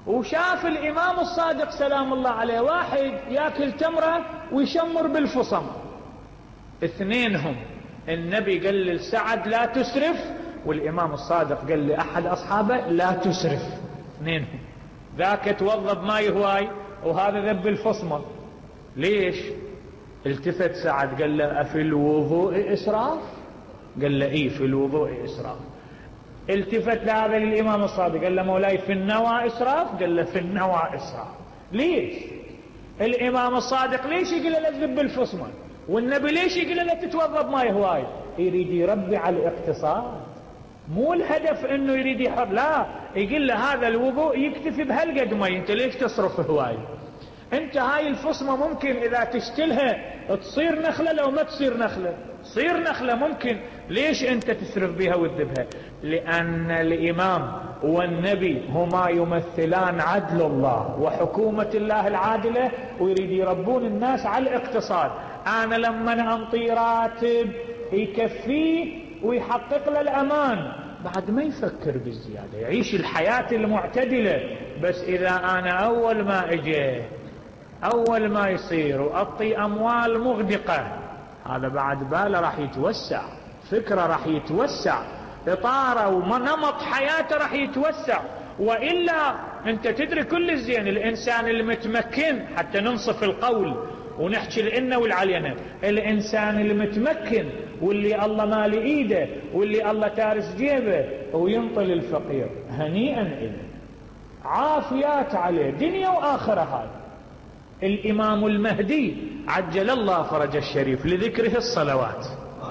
وشاف الإمام الصادق سلام الله عليه واحد يأكل تمرة ويشمر بالفصم، اثنينهم النبي قال لسعد لا تسرف، والإمام الصادق قال لأحد أصحابه لا تسرف، اثنينهم، ذاك توضب ماي هواي وهذا ذب الفصمة. ليش؟ التفت سعد قال له أفي الوضوء إسراف؟ قال له إيه في الوضوء إسراف. التفت لهذا للإمام الصادق قال له مولاي في النوى إسراف؟ قال له في النوى إسراف. ليش؟ الإمام الصادق ليش يقول له لا تذب الفصمة، والنبي ليش يقول له لا تتوضب ماي هواي؟ يريد يربي على الاقتصاد، مو الهدف انه يريد يحر، لا، يقول له هذا الوضوء يكتفي بهالقد مي، انت ليش تصرف هواي؟ انت هاي الفصمة ممكن اذا تشتلها تصير نخلة، لو ما تصير نخلة تصير نخلة ممكن، ليش انت تسرف بها وتذبها؟ لان الامام والنبي هما يمثلان عدل الله وحكومة الله العادلة، ويريد يربون الناس على الاقتصاد. انا لما انطي راتب يكفيه ويحقق له الامان، بعد ما يفكر بالزيادة، يعيش الحياة المعتدلة. بس اذا انا اول ما اجي اول ما يصير واعطي اموال مغدقة، هذا بعد باله راح يتوسع، فكره راح يتوسع، اطاره ونمط حياته راح يتوسع. والا انت تدري كل الزين الانسان المتمكن، حتى ننصف القول ونحكي الإنة والعلينة، الإنسان المتمكن واللي الله مالي إيده واللي الله تارس جيبه وينطل الفقير هنيئا إله، عافيات عليه دنيا وآخرة. هذا الإمام المهدي عجل الله فرج الشريف لذكره الصلوات.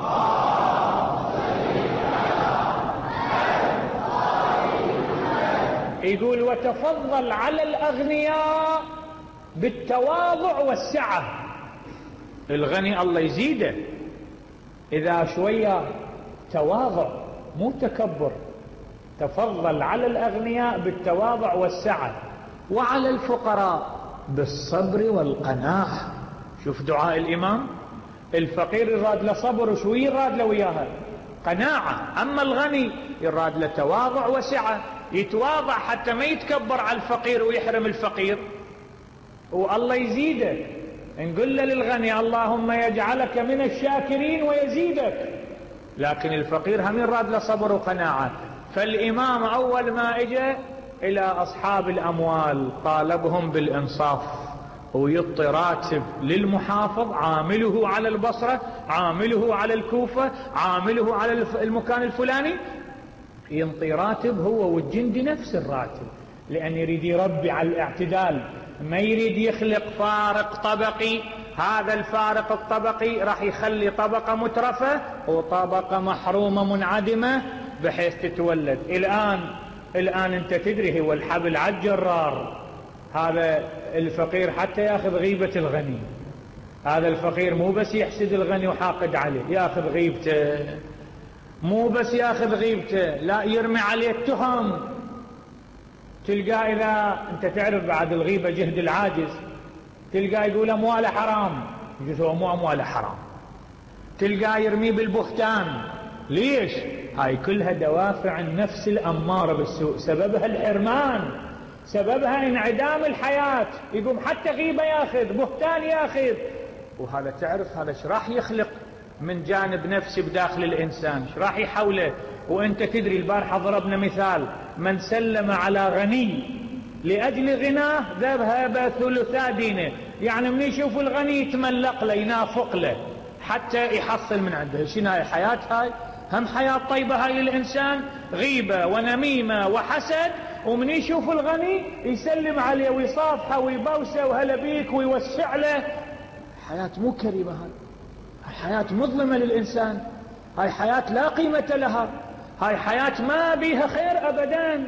يقول وتفضل على الأغنياء بالتواضع والسعة. الغني الله يزيده إذا شوية تواضع مو تكبر. تفضل على الأغنياء بالتواضع والسعة، وعلى الفقراء بالصبر والقناعة. شوف دعاء الإمام، الفقير يراد له صبر، وشو يراد له وياها؟ قناعة. أما الغني يراد له تواضع وسعة، يتواضع حتى ما يتكبر على الفقير ويحرم الفقير، والله يزيده. نقول له للغني اللهم يجعلك من الشاكرين ويزيدك، لكن الفقير هم يراد له صبر وقناعة. فالإمام أول ما اجى إلى أصحاب الأموال طالبهم بالإنصاف، ويعطي راتب للمحافظ، عامله على البصرة، عامله على الكوفة، عامله على المكان الفلاني، ينطي راتب هو والجندي نفس الراتب، لأن يريد يربي على الاعتدال، ما يريد يخلق فارق طبقي. هذا الفارق الطبقي راح يخلي طبقة مترفة وطبقة محرومة منعدمة بحيث تتولد. الآن الآن انت تدري هو الحبل عالجرار، هذا الفقير حتى ياخذ غيبة الغني. هذا الفقير مو بس يحسد الغني وحاقد عليه، ياخذ غيبته، مو بس ياخذ غيبته، لا يرمي عليه التهم. تلقى إذا أنت تعرف بعد الغيبة جهد العاجز، تلقى يقول أمواله حرام، يجوز هو مو أمواله حرام، تلقى يرمي بالبهتان. ليش؟ هاي كلها دوافع النفس الأمارة بالسوء، سببها الحرمان، سببها انعدام الحياة. يقوم حتى غيبة ياخذ، بهتان ياخذ، وهذا تعرف هذا ايش راح يخلق من جانب نفسي بداخل الإنسان، ايش راح يحوله. وانت تدري البارحة ضربنا مثال، من سلم على غني لأجل غناه ذهب ثلثا دينه، يعني من يشوف الغني يتملق له ينافق له حتى يحصل من عنده. شنو هاي حياة؟ هاي هم حياة طيبة هاي للإنسان؟ غيبة ونميمة وحسد، ومن يشوف الغني يسلم عليه ويصافحه ويبوسه وهلا بيك ويوسع له. حياة مو كريمة، هاي حياة مظلمة للإنسان، هاي حياة لا قيمة لها، هاي حياة ما بيها خير أبدا.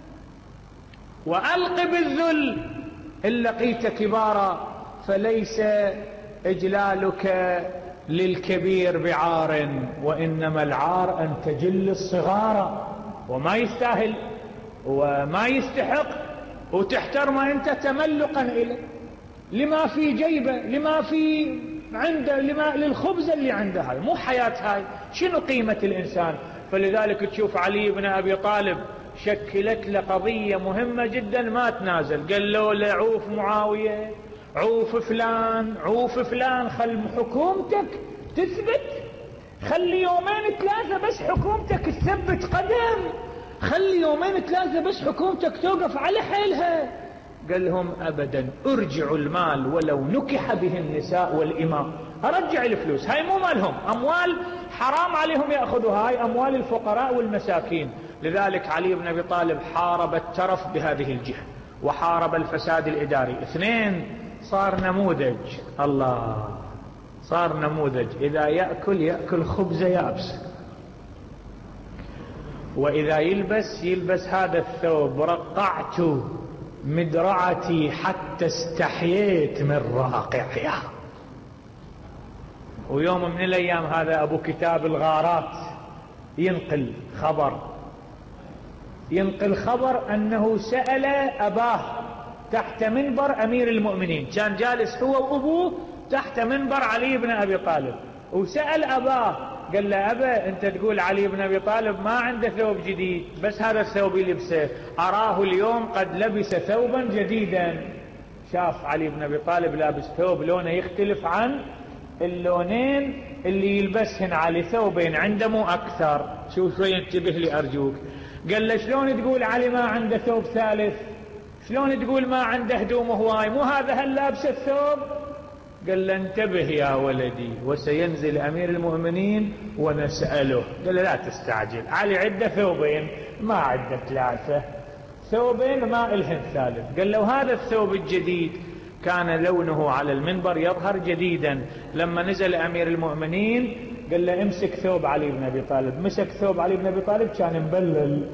وألق بالذل إن لقيت كبارا، فليس إجلالك للكبير بعار، وإنما العار أن تجل الصغار. وما يستاهل وما يستحق وتحترم أنت تملقا إليه لما في جيبه، لما في عنده، لما للخبز اللي عنده. هاي مو حياة، هاي شنو قيمة الإنسان؟ فلذلك تشوف علي بن أبي طالب شكلت له قضية مهمة جدا ما تنازل. قال له لا عوف معاوية، عوف فلان، عوف فلان، خل حكومتك تثبت، خلي يومين ثلاثة بس حكومتك تثبت قدم، خلي يومين ثلاثة بس حكومتك توقف على حيلها. قال لهم أبدا، ارجعوا المال ولو نكح به النساء والإمام، أرجع الفلوس، هاي مو مالهم، أموال حرام عليهم يأخذوها، هاي أموال الفقراء والمساكين. لذلك علي بن أبي طالب حارب الترف بهذه الجهة وحارب الفساد الإداري. اثنين، صار نموذج، الله، صار نموذج، إذا يأكل يأكل خبز يابس، وإذا يلبس يلبس هذا الثوب، رقعت مدرعتي حتى استحييت من راقعها. ويوم من الأيام هذا أبو كتاب الغارات ينقل خبر ينقل خبر أنه سأل أباه تحت منبر أمير المؤمنين، كان جالس هو وأبوه تحت منبر علي بن أبي طالب، وسأل أباه قال له أبا أنت تقول علي بن أبي طالب ما عنده ثوب جديد، بس هذا الثوب يلبسه، أراه اليوم قد لبس ثوبا جديدا. شاف علي بن أبي طالب لابس ثوب لونه يختلف عن اللونين اللي يلبسهن علي، ثوبين عنده مو أكثر. شوف شوي انتبه لي أرجوك. قال له شلون تقول علي ما عنده ثوب ثالث؟ شلون تقول ما عنده هدوم هواي؟ مو هذا هل لابس الثوب؟ قال له انتبه يا ولدي، وسينزل أمير المؤمنين ونسأله. قال له لا تستعجل، علي عنده ثوبين ما عنده ثلاثة، ثوبين ما إلهن ثالث. قال له هذا الثوب الجديد كان لونه على المنبر يظهر جديدا، لما نزل أمير المؤمنين قال له امسك ثوب علي بن أبي طالب، مسك ثوب علي بن أبي طالب كان مبلل،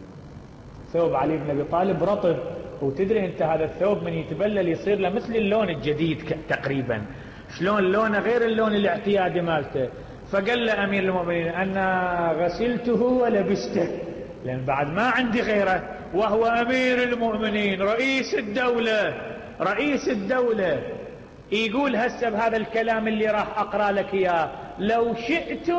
ثوب علي بن أبي طالب رطب، وتدري انت هذا الثوب من يتبلل يصير له مثل اللون الجديد تقريبا، شلون لونه غير اللون الاعتيادي مالته. فقال له أمير المؤمنين أنا غسلته ولبسته، لأن بعد ما عندي غيره، وهو أمير المؤمنين رئيس الدولة، رئيس الدولة يقول هسه بهذا الكلام اللي راح أقرأ لك إياه، لو شئت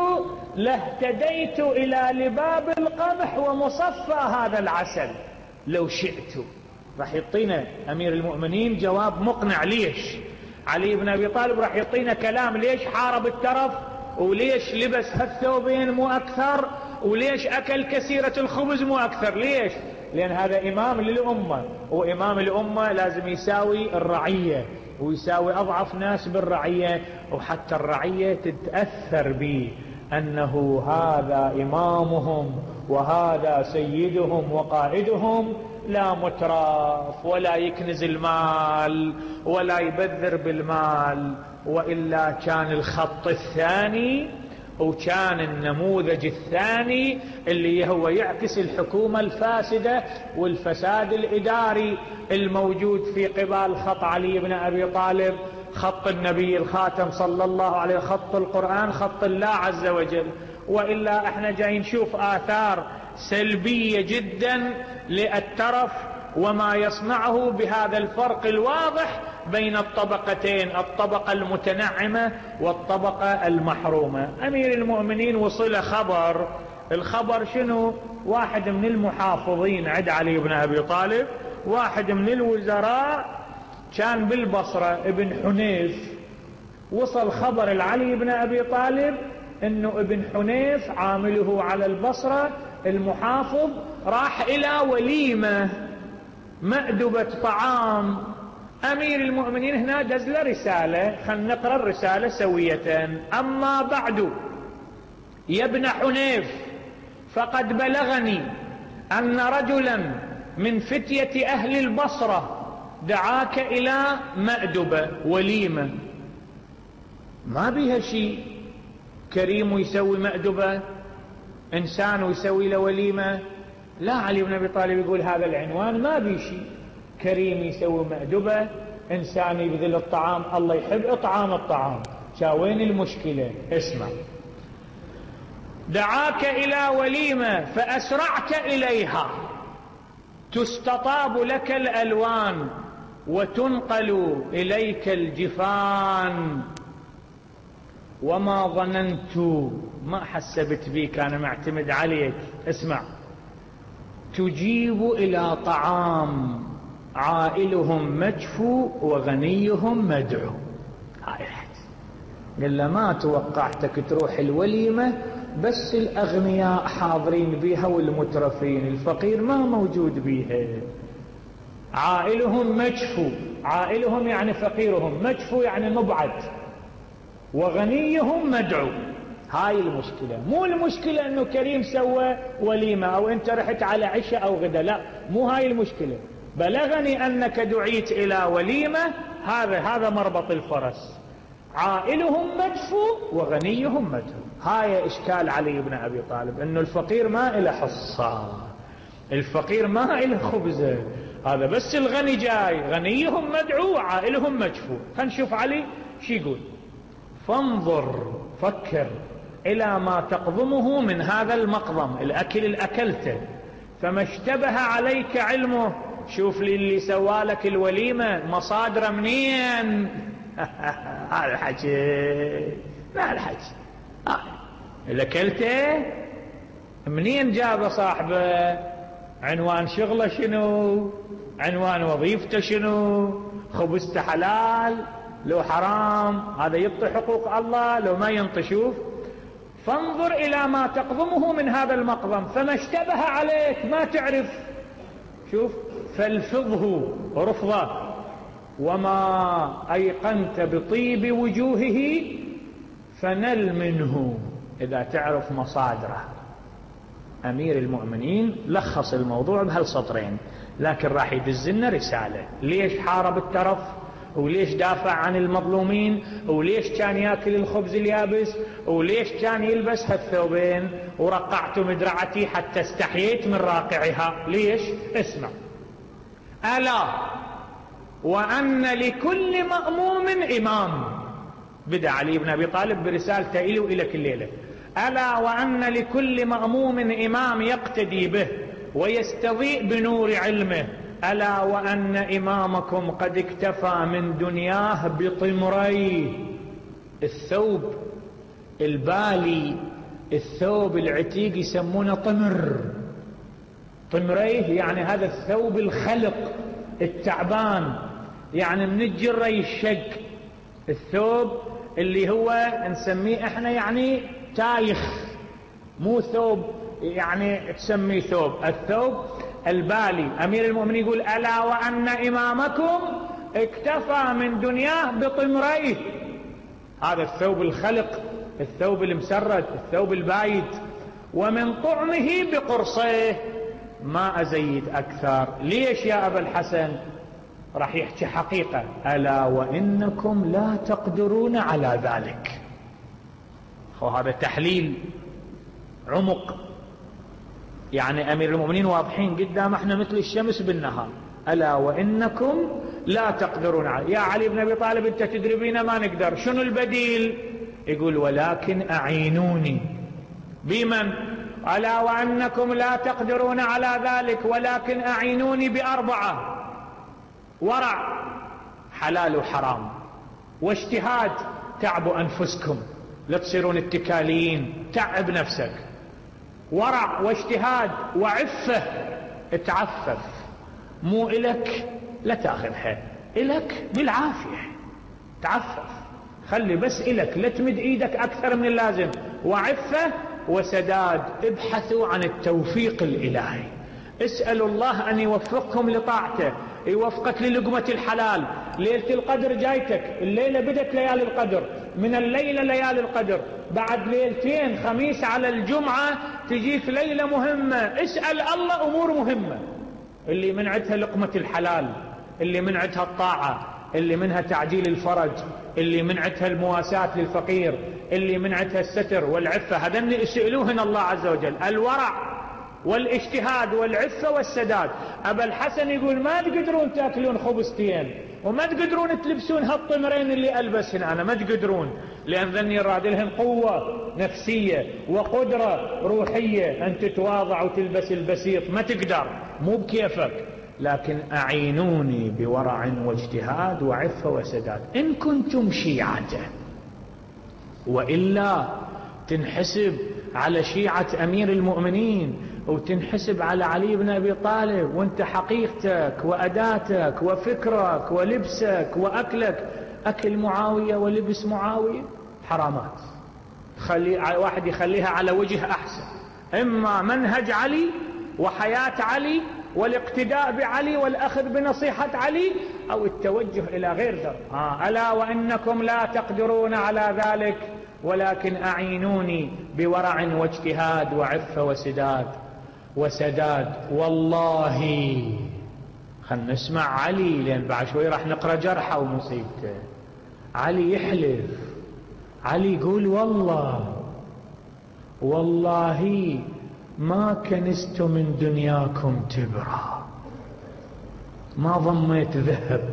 لاهتديت إلى لباب القمح ومصفى هذا العسل، لو شئت. راح يعطينا أمير المؤمنين جواب مقنع ليش علي بن أبي طالب راح يعطينا كلام، ليش حارب الترف، وليش لبس هالثوبين مو أكثر، وليش أكل كثيرة الخبز مو أكثر. ليش؟ لأن هذا إمام للأمة، وإمام الأمة لازم يساوي الرعية ويساوي أضعف ناس بالرعية، وحتى الرعية تتأثر به أنه هذا إمامهم وهذا سيدهم وقائدهم، لا متراف ولا يكنز المال ولا يبذر بالمال. وإلا كان الخط الثاني وكان النموذج الثاني اللي هو يعكس الحكومة الفاسدة والفساد الإداري الموجود في قبال خط علي بن أبي طالب، خط النبي الخاتم صلى الله عليه، خط القرآن، خط الله عز وجل. وإلا احنا جايين نشوف آثار سلبية جدا للترف وما يصنعه بهذا الفرق الواضح بين الطبقتين، الطبقة المتنعمة والطبقة المحرومة. أمير المؤمنين وصل خبر، الخبر شنو؟ واحد من المحافظين عند علي بن أبي طالب، واحد من الوزراء كان بالبصرة ابن حنيف، وصل خبر العلي بن أبي طالب انه ابن حنيف عامله على البصرة المحافظ راح الى وليمة مأدبة طعام. امير المؤمنين هنا دز له رسالة، خلنا نقرأ الرسالة سوية. اما بعد يا ابن حنيف، فقد بلغني ان رجلا من فتية اهل البصرة دعاك الى مأدبة وليمة. ما بيها شيء، كريم ويسوي مأدبة، إنسان ويسوي له وليمة. لا، علي بن أبي طالب يقول هذا العنوان ما بي شيء، كريم يسوي مأدبة، إنسان يبذل الطعام، الله يحب إطعام الطعام، شاوين المشكلة؟ اسمع، دعاك إلى وليمة فأسرعت إليها، تستطاب لك الألوان وتنقل إليك الجفان، وما ظننت، ما حسبت بيك، أنا معتمد عليك. اسمع، تجيب إلى طعام عائلهم مجفو وغنيهم مدعو. هاي الحديث قال له ما توقعتك تروح الوليمة بس الأغنياء حاضرين بيها والمترفين، الفقير ما موجود بيها. عائلهم مجفو، عائلهم يعني فقيرهم، مجفو يعني مبعد، وغنيهم مدعو. هاي المشكلة. مو المشكلة انه كريم سوى وليمة او انت رحت على عشاء او غدا، لا مو هاي المشكلة. بلغني انك دعيت الى وليمة، هذا هذا مربط الفرس. عائلهم مجفو وغنيهم مدعو. هاي اشكال علي بن ابي طالب، انه الفقير ما إله حصة، الفقير ما إله خبزة، هذا بس الغني جاي، غنيهم مدعو وعائلهم مجفو. خلينا نشوف علي شو يقول. فانظر، فكر إلى ما تقضمه من هذا المقضم، الأكل الأكلته، فما اشتبه عليك علمه. شوف لي اللي سوالك الوليمة مصادره منين. هذا الحكي ما الحكي الأكلته منين جابه صاحبه، عنوان شغله شنو، عنوان وظيفته شنو، خبزته حلال لو حرام، هذا ينطي حقوق الله لو ما ينطي. شوف فانظر إلى ما تقضمه من هذا المقضم، فما اشتبه عليك ما تعرف، شوف فالفظه رفضه، وما أيقنت بطيب وجوهه فنل منه. إذا تعرف مصادره. أمير المؤمنين لخص الموضوع بهالسطرين، لكن راح يدزلنا رسالة. ليش حارب الترف، وليش دافع عن المظلومين، وليش كان ياكل الخبز اليابس، وليش كان يلبس هالثوبين، ورقعت مدرعتي حتى استحييت من راقعها. ليش؟ اسمع. ألا وأن لكل مأموم إمام. بدأ علي بن أبي طالب برسالته إلي وإلك الليلة. ألا وأن لكل مأموم إمام يقتدي به ويستضيء بنور علمه. ألا وأن إمامكم قد اكتفى من دنياه بطمريه، الثوب البالي، الثوب العتيق يسمونه طمر. طمريه يعني هذا الثوب الخلق التعبان، يعني من الجرة الشق، الثوب اللي هو نسميه احنا يعني تايخ، مو ثوب يعني تسميه ثوب، الثوب البالي. أمير المؤمنين يقول ألا وأن إمامكم اكتفى من دنياه بطمريه، هذا الثوب الخلق، الثوب المسرد، الثوب البايد، ومن طعمه بقرصيه، ما أزيد أكثر. ليش يا أبا الحسن؟ راح يحكي حقيقة. ألا وإنكم لا تقدرون على ذلك. وهذا تحليل عمق، يعني أمير المؤمنين واضحين قدام احنا مثل الشمس بالنهار. ألا وإنكم لا تقدرون على. يا علي بن أبي طالب انت تدري بينا ما نقدر، شنو البديل؟ يقول ولكن أعينوني. بمن؟ ألا وأنكم لا تقدرون على ذلك ولكن أعينوني بأربعة: ورع حلال وحرام، واجتهاد تعبوا أنفسكم لا تصيرون اتكاليين، تعب نفسك. ورع واجتهاد وعفة، اتعفف، مو إلك لا تاخذها، إلك بالعافية، تعفف، خلي بس إلك، لا تمد إيدك أكثر من اللازم. وعفة وسداد، ابحثوا عن التوفيق الإلهي، اسألوا الله أن يوفقكم لطاعته، يوفقك للقمة الحلال. ليلة القدر جايتك، الليلة بدت ليالي القدر، من الليلة ليالي القدر، بعد ليلتين خميس على الجمعة تجيك ليلة مهمة، اسأل الله أمور مهمة، اللي من عدها لقمة الحلال، اللي من عدها الطاعة، اللي منها تعجيل الفرج، اللي من عدها المواساة للفقير، اللي من عدها الستر والعفة. هذا اللي اسألوهن الله عز وجل، الورع والاجتهاد والعفة والسداد. أبا الحسن يقول ما تقدرون تأكلون خبزتين، وما تقدرون تلبسون هالطمرين اللي ألبسهن أنا، ما تقدرون، لأن ذني راد لهم قوة نفسية وقدرة روحية أن تتواضع وتلبس البسيط، ما تقدر، مو بكيفك. لكن أعينوني بورع واجتهاد وعفة وسداد إن كنتم شيعته، وإلا تنحسب على شيعة أمير المؤمنين وتنحسب على علي بن أبي طالب، وانت حقيقتك وأداتك وفكرك ولبسك وأكلك أكل معاوية ولبس معاوية، حرامات. خلي واحد يخليها على وجه أحسن، إما منهج علي وحياة علي والاقتداء بعلي والأخذ بنصيحة علي، أو التوجه إلى غير درب. آه ألا وإنكم لا تقدرون على ذلك ولكن أعينوني بورع واجتهاد وعفة وسداد وسداد. والله خلنا نسمع علي، لأن بعد شوي راح نقرأ جرحه ومصيبته. علي يحلف، علي يقول والله والله ما كنست من دنياكم تبرا، ما ضميت ذهب،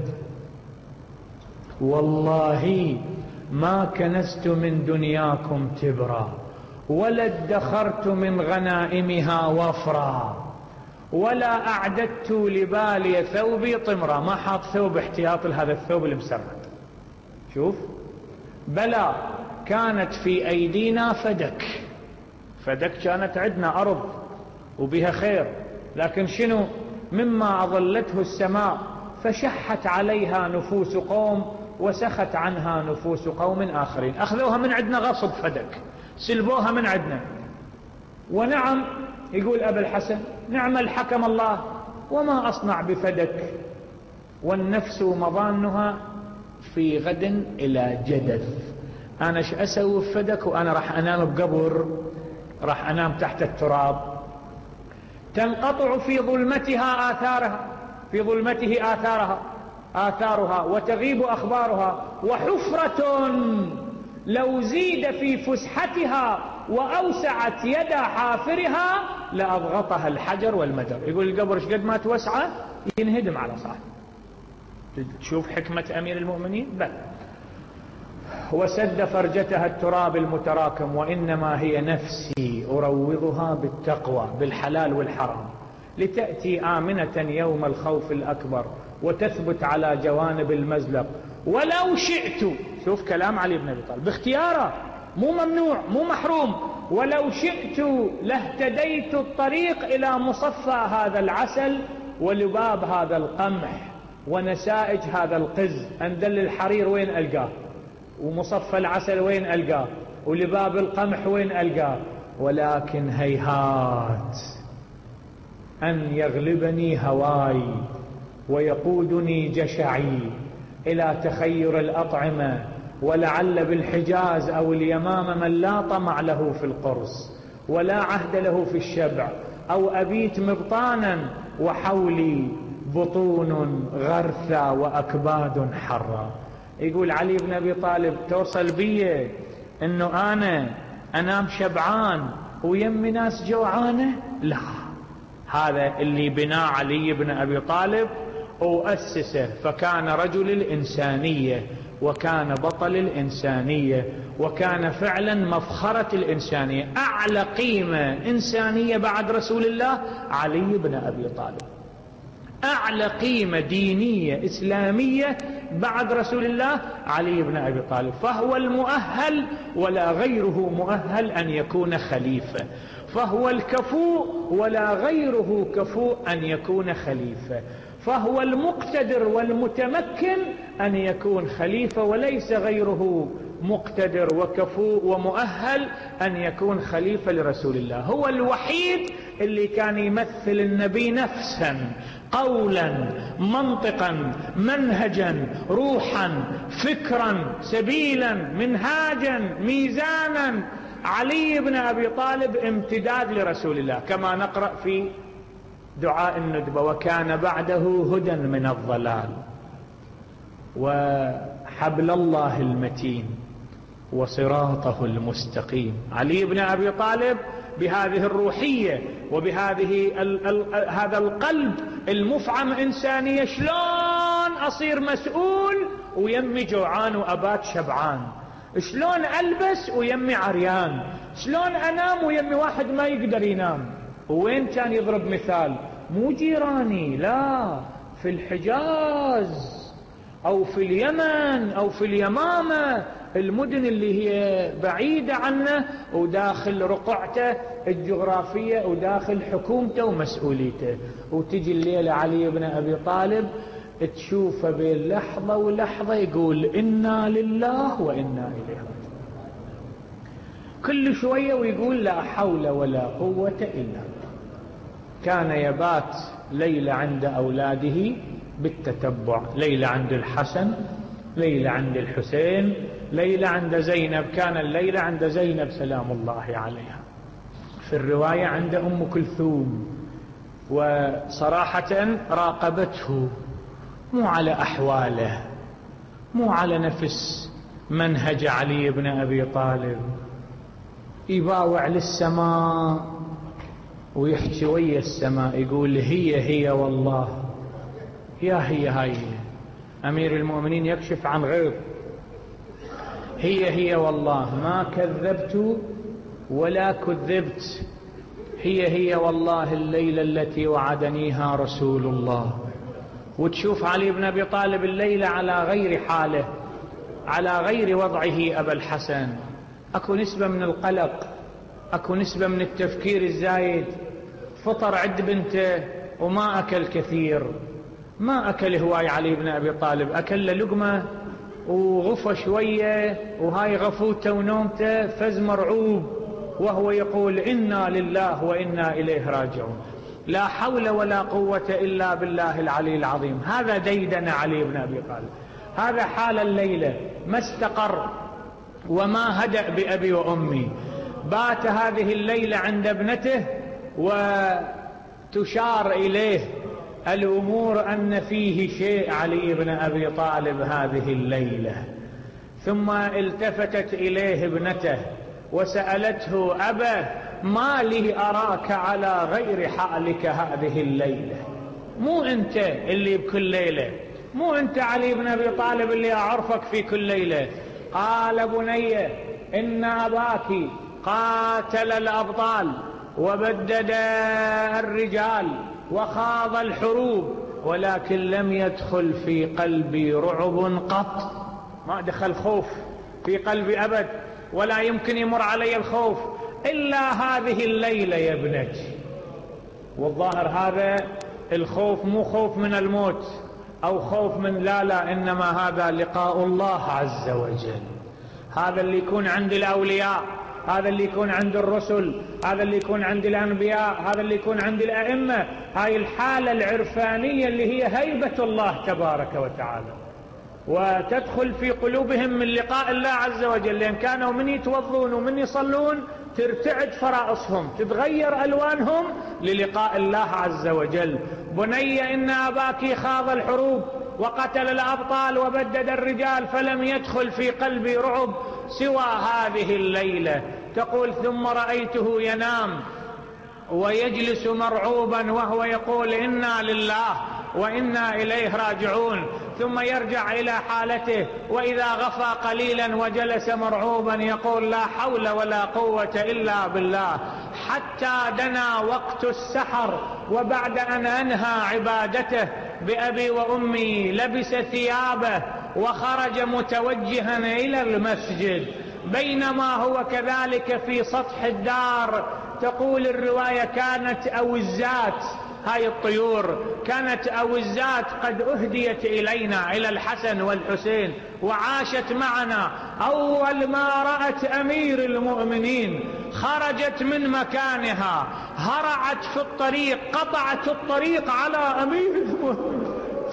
والله ما كنست من دنياكم تبرا، ولا ادخرت من غنائمها وفرا، ولا أعددت لبالي ثوبي طمرا. ما حاط ثوب احتياط لهذا الثوب المسرد. شوف، بلى كانت في أيدينا فدك، فدك كانت عندنا أرض وبها خير، لكن شنو؟ مما أظلته السماء فشحت عليها نفوس قوم وسخت عنها نفوس قوم آخرين. أخذوها من عندنا غصب، فدك سلبوها من عندنا. ونعم، يقول أبا الحسن، نعم الحكم الله وما أصنع بفدك، والنفس مضانها في غد إلى جدث. أنا ايش أسوي بفدك وأنا راح أنام بقبر، راح أنام تحت التراب. تنقطع في ظلمتها آثارها، في ظلمته آثارها آثارها وتغيب أخبارها، وحفرة لو زيد في فسحتها وأوسعت يد حافرها لأضغطها الحجر والمدر. يقول القبر ايش قد ما توسعه ينهدم على صاحبه. تشوف حكمة أمير المؤمنين. بل وسد فرجتها التراب المتراكم، وإنما هي نفسي أروضها بالتقوى بالحلال والحرام، لتأتي آمنة يوم الخوف الأكبر وتثبت على جوانب المزلق. ولو شئت، شوف كلام علي بن أبي طالب باختياره، مو ممنوع مو محروم، ولو شئت لاهتديت الطريق إلى مصفى هذا العسل ولباب هذا القمح ونسائج هذا القز. أندل الحرير وين ألقاه؟ ومصفى العسل وين ألقاه؟ ولباب القمح وين ألقاه؟ ولكن هيهات أن يغلبني هواي ويقودني جشعي إلى تخير الأطعمة، ولعل بالحجاز أو اليمامة من لا طمع له في القرص ولا عهد له في الشبع، أو أبيت مبطانا وحولي بطون غرثى وأكباد حرة. يقول علي بن أبي طالب توصل بي أنه أنا أنام شبعان ويمي ناس جوعانة؟ لا، هذا اللي بناه علي بن أبي طالب وأسسه، فكان رجل الإنسانية وكان بطل الإنسانية وكان فعلا مفخرة الإنسانية. أعلى قيمة إنسانية بعد رسول الله علي بن أبي طالب، أعلى قيمة دينية إسلامية بعد رسول الله علي بن أبي طالب. فهو المؤهل ولا غيره مؤهل أن يكون خليفة، فهو الكفؤ ولا غيره كفؤ أن يكون خليفة، فهو المقتدر والمتمكن أن يكون خليفة، وليس غيره مقتدر وكفؤ ومؤهل أن يكون خليفة لرسول الله. هو الوحيد اللي كان يمثل النبي نفسا، قولا، منطقا، منهجا، روحا، فكرا، سبيلا، منهاجا، ميزانا. علي بن أبي طالب امتداد لرسول الله، كما نقرأ في دعاء الندبة: وكان بعده هدى من الضلال وحبل الله المتين وصراطه المستقيم. علي بن أبي طالب بهذه الروحية وبهذه ال ال هذا القلب المفعم إنسانية. شلون أصير مسؤول ويمي جوعان وأبات شبعان؟ شلون ألبس ويمي عريان؟ شلون أنام ويمي واحد ما يقدر ينام؟ وين كان يضرب مثال؟ مو جيراني، لا، في الحجاز أو في اليمن أو في اليمامة، المدن اللي هي بعيدة عنه وداخل رقعته الجغرافية وداخل حكومته ومسؤوليته. وتجي الليلة علي بن أبي طالب تشوفه بين لحظة ولحظة يقول إنا لله وإنا إليه راجعون، كل شوية ويقول لا حول ولا قوة إلا بالله. كان يبات ليلة عند أولاده بالتتبع، ليلة عند الحسن، ليلة عند الحسين، ليلة عند زينب. كان الليلة عند زينب سلام الله عليها، في الرواية عند أم كلثوم. وصراحة راقبته، مو على أحواله، مو على نفس منهج علي بن أبي طالب، يباوع للسماء ويحكي ويا السماء يقول هي هي والله، يا هي هاي أمير المؤمنين يكشف عن غيظ، هي هي والله ما كذبت ولا كذبت، هي هي والله الليلة التي وعدنيها رسول الله. وتشوف علي بن أبي طالب الليلة على غير حاله، على غير وضعه أبا الحسن، أكو نسبة من القلق، أكو نسبة من التفكير الزايد. فطر عند بنته وما أكل كثير، ما أكل هواي علي بن أبي طالب، أكل لقمة وغفى شوية، وهاي غفوته ونومته فز مرعوب، وهو يقول إنا لله وإنا إليه راجعون، لا حول ولا قوة إلا بالله العلي العظيم. هذا ديدن علي بن أبي طالب، هذا حال الليلة، ما استقر وما هدأ بأبي وأمي. بات هذه الليلة عند ابنته وتشار إليه الأمور أن فيه شيء علي بن أبي طالب هذه الليلة. ثم التفتت إليه ابنته وسألته أبا ما لي أراك على غير حالك هذه الليلة؟ مو أنت اللي بكل ليلة، مو أنت علي بن أبي طالب اللي أعرفك في كل ليلة. قال بني إن أباك قاتل الأبطال وبدد الرجال وخاض الحروب، ولكن لم يدخل في قلبي رعب قط، ما دخل خوف في قلبي أبد، ولا يمكن يمر علي الخوف إلا هذه الليلة يا ابنتي. والظاهر هذا الخوف مو خوف من الموت أو خوف من لا لا، إنما هذا لقاء الله عز وجل. هذا اللي يكون عند الأولياء، هذا اللي يكون عند الرسل، هذا اللي يكون عند الأنبياء، هذا اللي يكون عند الأئمة. هاي الحالة العرفانية اللي هي هيبة الله تبارك وتعالى، وتدخل في قلوبهم من لقاء الله عز وجل، لأن كانوا من يتوضون ومن يصلون ترتعد فرائصهم، تتغير ألوانهم للقاء الله عز وجل. بني إن أباك خاض الحروب وقتل الأبطال وبدد الرجال فلم يدخل في قلبي رعب سوى هذه الليلة. تقول ثم رأيته ينام ويجلس مرعوبا وهو يقول إنا لله وإنا إليه راجعون، ثم يرجع إلى حالته وإذا غفى قليلا وجلس مرعوبا يقول لا حول ولا قوة إلا بالله، حتى دنا وقت السحر. وبعد أن أنهى عبادته بأبي وأمي لبس ثيابه وخرج متوجها إلى المسجد، بينما هو كذلك في سطح الدار. تقول الرواية كانت أوزات، هاي الطيور كانت أوزات قد أهديت إلينا إلى الحسن والحسين وعاشت معنا. أول ما رأت أمير المؤمنين خرجت من مكانها، هرعت في الطريق، قطعت الطريق على أمير المؤمنين،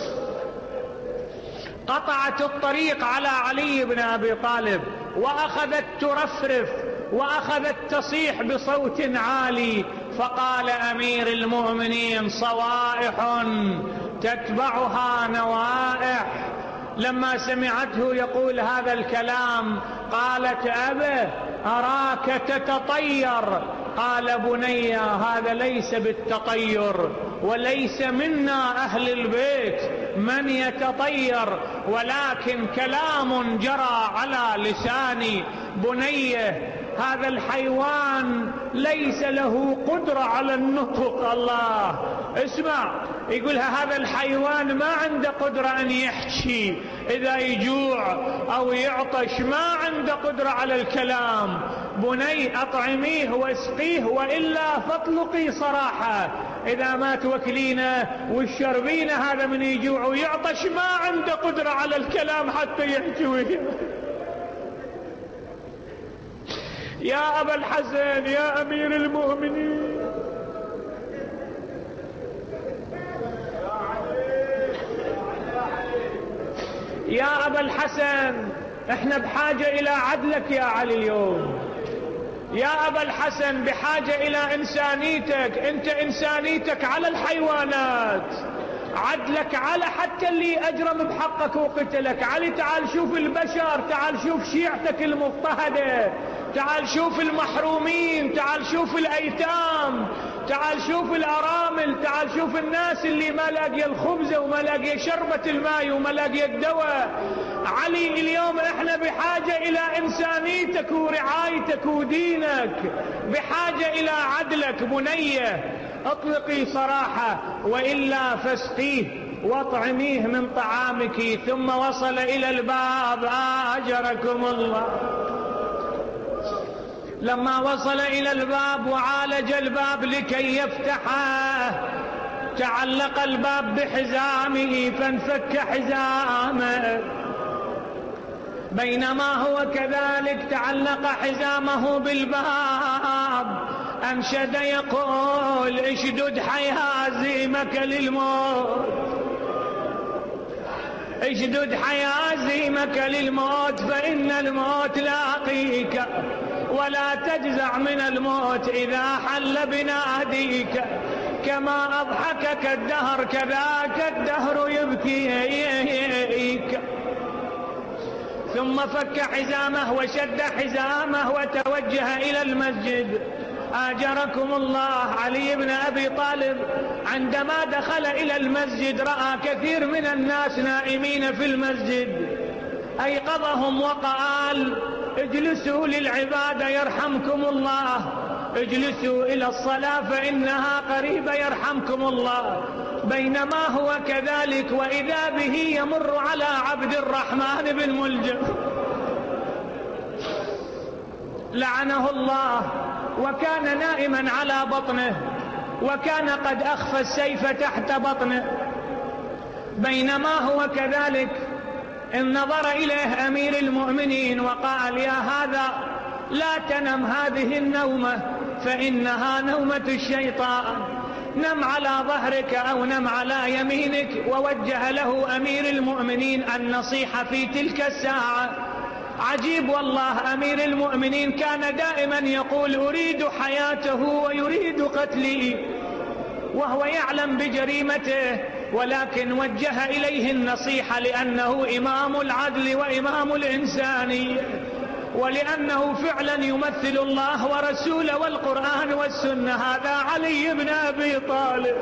قطعت الطريق على علي بن أبي طالب، وأخذت ترفرف وأخذت تصيح بصوت عالي. فقال أمير المؤمنين صوائح تتبعها نوائح. لما سمعته يقول هذا الكلام قالت أبا أراك تتطير. قال بني هذا ليس بالتطير، وليس منا أهل البيت من يتطير، ولكن كلام جرى على لساني. بني هذا الحيوان ليس له قدرة على النطق. الله، اسمع، يقولها هذا الحيوان ما عنده قدرة أن يحكي، إذا يجوع أو يعطش ما عنده قدرة على الكلام. بني أطعميه واسقيه وإلا فاطلقي صراحة. إذا ما توكلينه والشربينه هذا من يجوع ويعطش ما عنده قدرة على الكلام حتى يحكي وياه. يا أبا الحسن، يا أمير المؤمنين، يا أبا الحسن، احنا بحاجة إلى عدلك يا علي اليوم. يا أبا الحسن، بحاجة إلى إنسانيتك. أنت إنسانيتك على الحيوانات، عدلك على حتى اللي أجرم بحقك وقتلك. علي، تعال شوف البشر، تعال شوف شيعتك المضطهدة، تعال شوف المحرومين، تعال شوف الأيتام، تعال شوف الأرامل، تعال شوف الناس اللي ما لاقي الخبز وما لاقي شربة الماء وما لاقي الدواء. علي، اليوم احنا بحاجة إلى إنسانيتك ورعايتك ودينك، بحاجة إلى عدلك. بنية، اطلقي صراحة وإلا فاسقيه واطعميه من طعامك. ثم وصل إلى الباب. آجركم الله. لما وصل إلى الباب وعالج الباب لكي يفتحه، تعلق الباب بحزامه فانفك حزامه. بينما هو كذلك تعلق حزامه بالباب، أنشد يقول: اشدد حيازيمك للموت، اشدد حيازيمك للموت، فإن الموت لاقيك، ولا تجزع من الموت إذا حل بناديك. كما أضحكك الدهر كذاك الدهر يبكيك. ثم فك حزامه وشد حزامه وتوجه إلى المسجد. آجركم الله، علي بن أبي طالب عندما دخل إلى المسجد رأى كثير من الناس نائمين في المسجد، أيقظهم وقال: اجلسوا للعبادة يرحمكم الله، اجلسوا إلى الصلاة فإنها قريبة يرحمكم الله. بينما هو كذلك وإذا به يمر على عبد الرحمن بن ملجم لعنه الله، وكان نائما على بطنه، وكان قد أخفى السيف تحت بطنه. بينما هو كذلك إن نظر إليه أمير المؤمنين وقال: يا هذا، لا تنم هذه النومة فإنها نومة الشيطان، نم على ظهرك أو نم على يمينك. ووجه له أمير المؤمنين النصيحة في تلك الساعة. عجيب والله، أمير المؤمنين كان دائما يقول: أريد حياته ويريد قتلي، وهو يعلم بجريمته، ولكن وجه إليه النصيحة لأنه إمام العدل وإمام الإنسانية، ولأنه فعلا يمثل الله ورسوله والقرآن والسنة. هذا علي بن أبي طالب.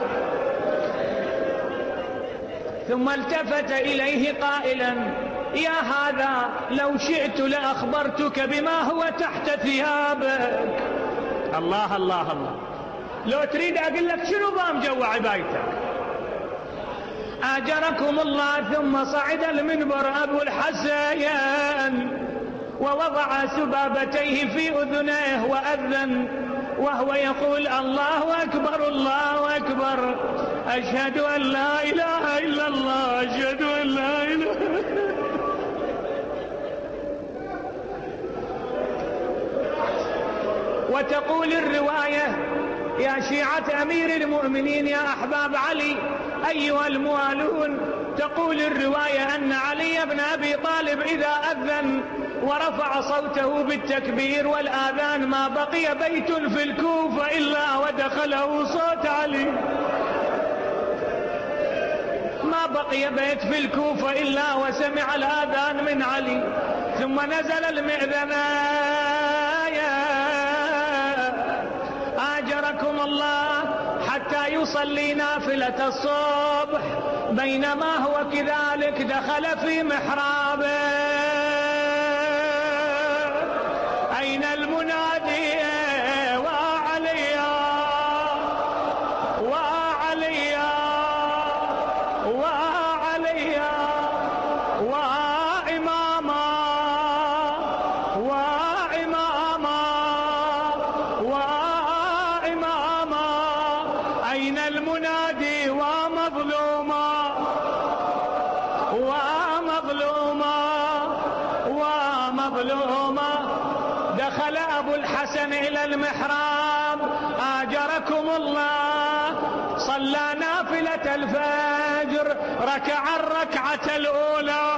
ثم التفت إليه قائلا: يا هذا، لو شئت لأخبرتك بما هو تحت ثيابك. الله الله الله، لو تريد أقول لك شنو ضام جوا عبايتك. آجركم الله. ثم صعد المنبر أبو الحسن ووضع سبابتيه في أذنيه وأذن وهو يقول: الله أكبر، الله أكبر، أشهد أن لا إله إلا الله، أشهد أن لا إله. وتقول الرواية: يا شيعة أمير المؤمنين، يا أحباب علي أيها الموالون، تقول الرواية أن علي بن أبي طالب إذا أذن ورفع صوته بالتكبير والآذان ما بقي بيت في الكوفة إلا ودخله صوت علي، ما بقي بيت في الكوفة إلا وسمع الآذان من علي. ثم نزل المئذنة، آجركم الله، حتى يصلي نافلة الصبح. بينما هو كذلك دخل في محرابه. أين المنافق؟ مظلومة. دخل أبو الحسن إلى المحراب آجركم الله، صلى نافلة الفجر، ركع الركعة الأولى.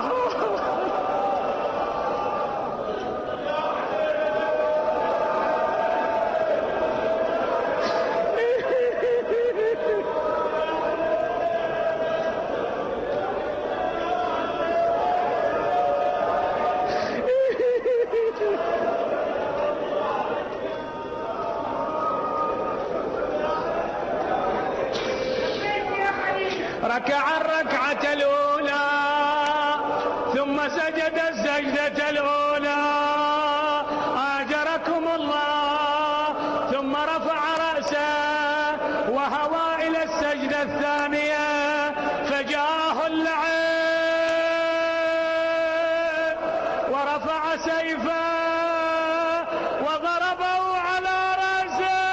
ركع الركعة الأولى ثم سجد السجدة الأولى آجركم الله، ثم رفع رأسه وهوى إلى السجدة الثانية فجاءه اللعين ورفع سيفه وضربه على رأسه.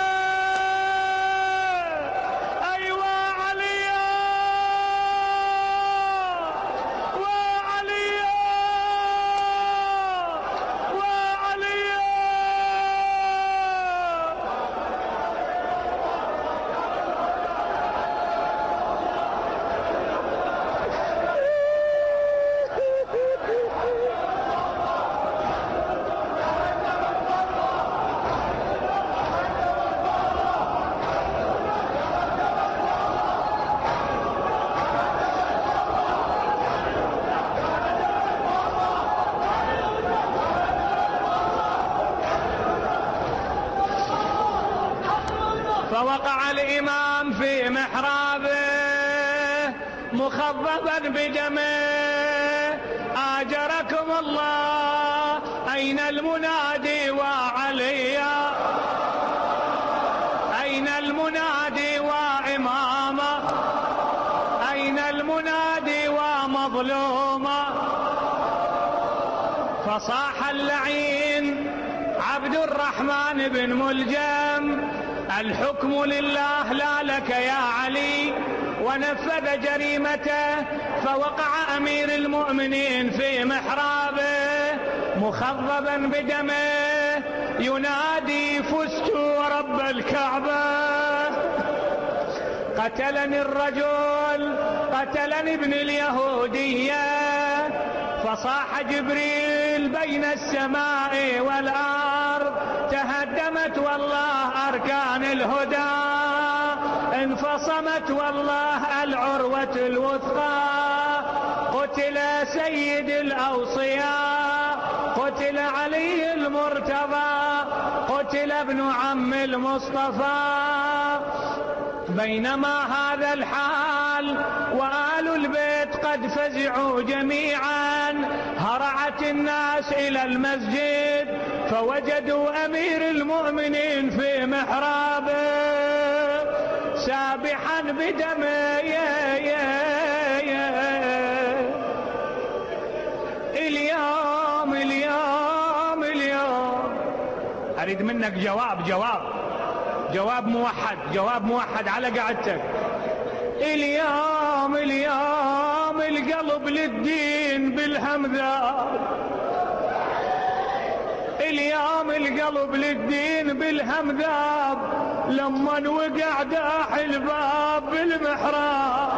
فوقع الإمام في محرابه مخضبا بدمه. آجركم الله، أين المنادي وعليا؟ أين المنادي وإمامه؟ أين المنادي ومظلومه؟ فصاح اللعين عبد الرحمن بن ملجم: الحكم لله لا لك يا علي. ونفذ جريمته، فوقع أمير المؤمنين في محرابه مخضبا بدمه ينادي: فزت ورب الكعبة، قتلني الرجل، قتلني ابن اليهودية. فصاح جبريل بين السماء والأرض: تهدمت والله أركان الهدى، انفصمت والله العروة الوثقى، قتل سيد الأوصياء، قتل علي المرتضى، قتل ابن عم المصطفى. بينما هذا الحال وآل البيت قد فزعوا جميعا، هرعت الناس إلى المسجد فوجدوا أمير المؤمنين في محرابه سابحا بدمه. يا يا يا اليوم اليوم اليوم أريد منك جواب جواب جواب موحد جواب موحد على قعدتك. اليوم اليوم القلب للدين بالهمذاب، اليوم القلب للدين بالهمذاب، لما وقع داح الباب بالمحراب،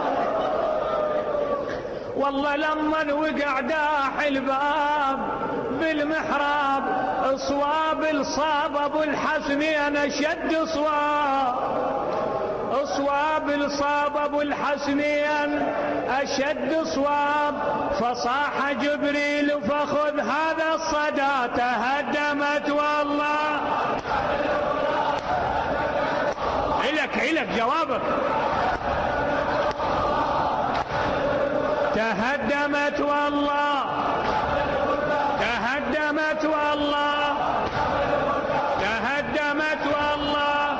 والله لما وقع داح الباب بالمحراب، اصواب الصاب ابو الحسنين اشد صواب، اصواب الصاب ابو الحسنين اشد صواب. فصاح جبريل: فخذ هذا الصدى، تهدمت والله. علك علك جوابك. تهدمت والله، تهدمت والله، تهدمت والله.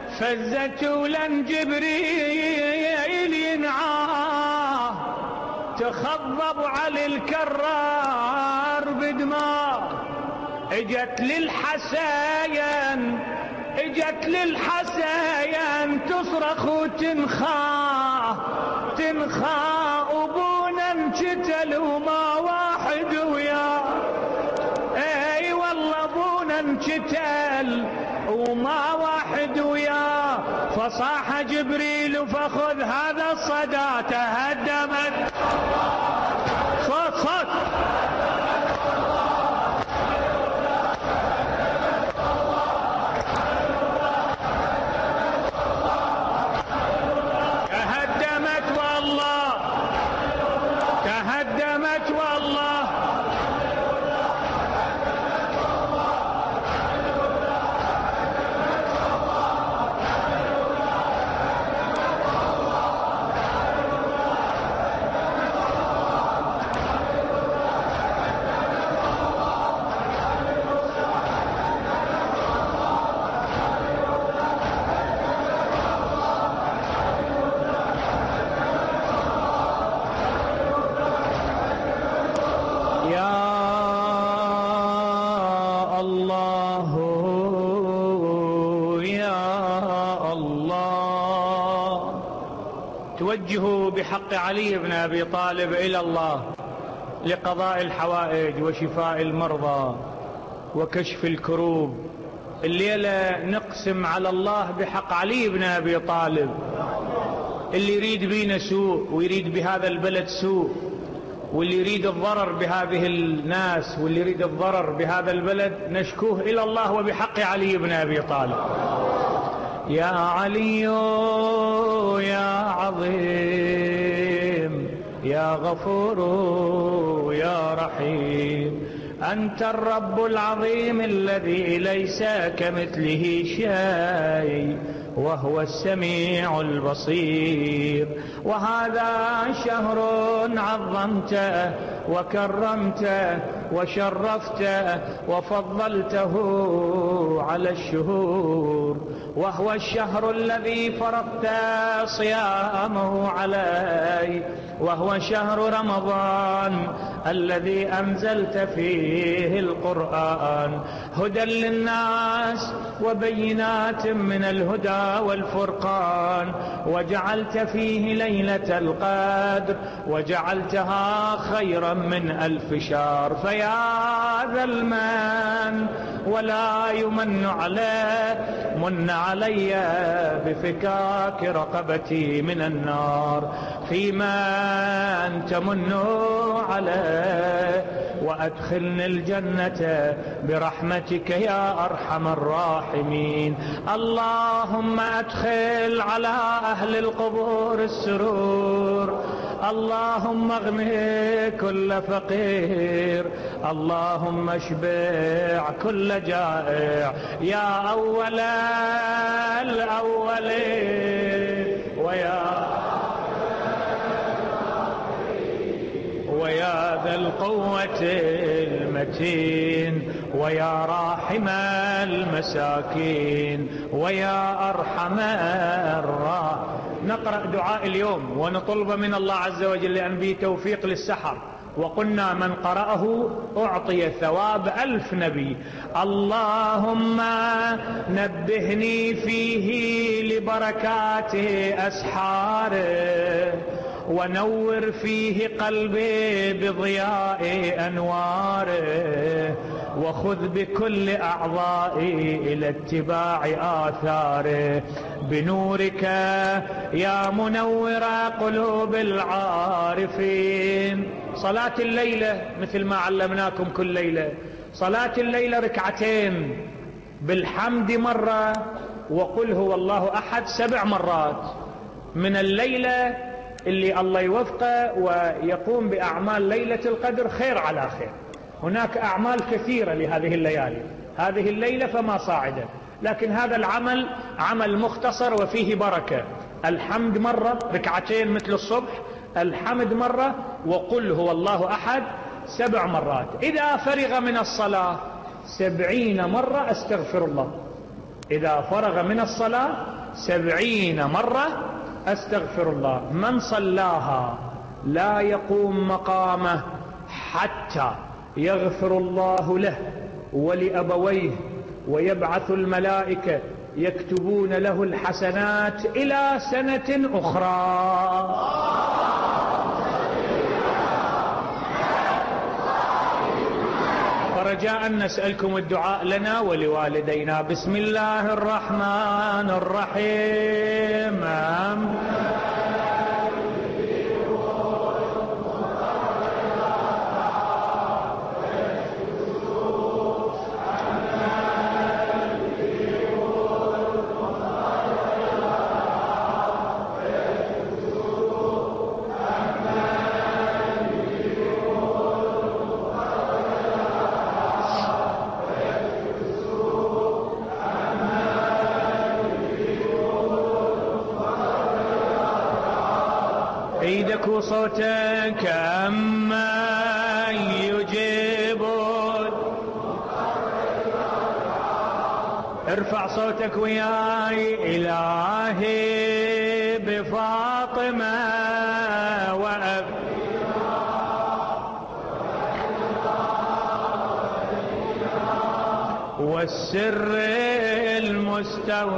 فزت ولن جبريل ينعاه، تخضب علي الكرار بدماء، اجت للحساين اجت للحساين تصرخ وتنخاه تنخاه ابونا انقتل وما واحد وياه. اي والله ابونا انقتل وما واحد وياه. فصاح جبريل فخذ هذا الصدى تهدمت صوت صوت تهدمت والله تهدمت والله. توجهوا بحق علي بن أبي طالب إلى الله لقضاء الحوائج وشفاء المرضى وكشف الكروب. الليلة نقسم على الله بحق علي بن أبي طالب. اللي يريد بينا سوء ويريد بهذا البلد سوء، واللي يريد الضرر بهذه الناس واللي يريد الضرر بهذا البلد نشكوه إلى الله وبحق علي بن أبي طالب. يا علي يا عظيم يا غفور يا رحيم، أنت الرب العظيم الذي ليس كمثله شيء وهو السميع البصير. وهذا شهر عظمته وكرمته وشرفته وفضلته على الشهور، وهو الشهر الذي فرضت صيامه عليه، وهو شهر رمضان الذي أنزلت فيه القرآن هدى للناس وبينات من الهدى والفرقان، وجعلت فيه ليلة القدر وجعلتها خيرا من ألف شهر. فيا ذا المن ولا يمن عليه، من علي بفكاك رقبتي من النار، فيما تمن عليه وأدخلني الجنة برحمتك يا أرحم الراحمين. اللهم أدخل على أهل القبور السرور، اللهم اغني كل فقير، اللهم اشبع كل جائع، يا أول الأولين ويا ويا ذا القوة المتين، ويا راحم المساكين، ويا أرحم الراحمين. نقرأ دعاء اليوم ونطلب من الله عز وجل لأن به توفيق للسحر، وقلنا من قرأه أعطي ثواب ألف نبي. اللهم نبهني فيه لبركات أسحاره، ونور فيه قلبي بضياء أنواره، وخذ بكل أعضائي إلى اتباع آثاره بنورك يا منور قلوب العارفين. صلاة الليلة مثل ما علمناكم كل ليلة، صلاة الليلة ركعتين بالحمد مرة، وقل هو الله أحد سبع مرات. من الليلة اللي الله يوفقه ويقوم بأعمال ليلة القدر خير على خير. هناك أعمال كثيرة لهذه الليالي، هذه الليلة فما صاعدة، لكن هذا العمل عمل مختصر وفيه بركة. الحمد مرة ركعتين مثل الصبح، الحمد مرة، وقل هو الله أحد سبع مرات. إذا فرغ من الصلاة سبعين مرة أستغفر الله، إذا فرغ من الصلاة سبعين مرة أستغفر الله. من صلاها لا يقوم مقامه حتى يغفر الله له ولأبويه ويبعث الملائكة يكتبون له الحسنات إلى سنة أخرى. فرجاء نسألكم الدعاء لنا ولوالدينا. بسم الله الرحمن الرحيم. ايدك وصوتك أما يجيبون. ارفع صوتك وياي. إلهي بفاطمة وأب والسر المستوى.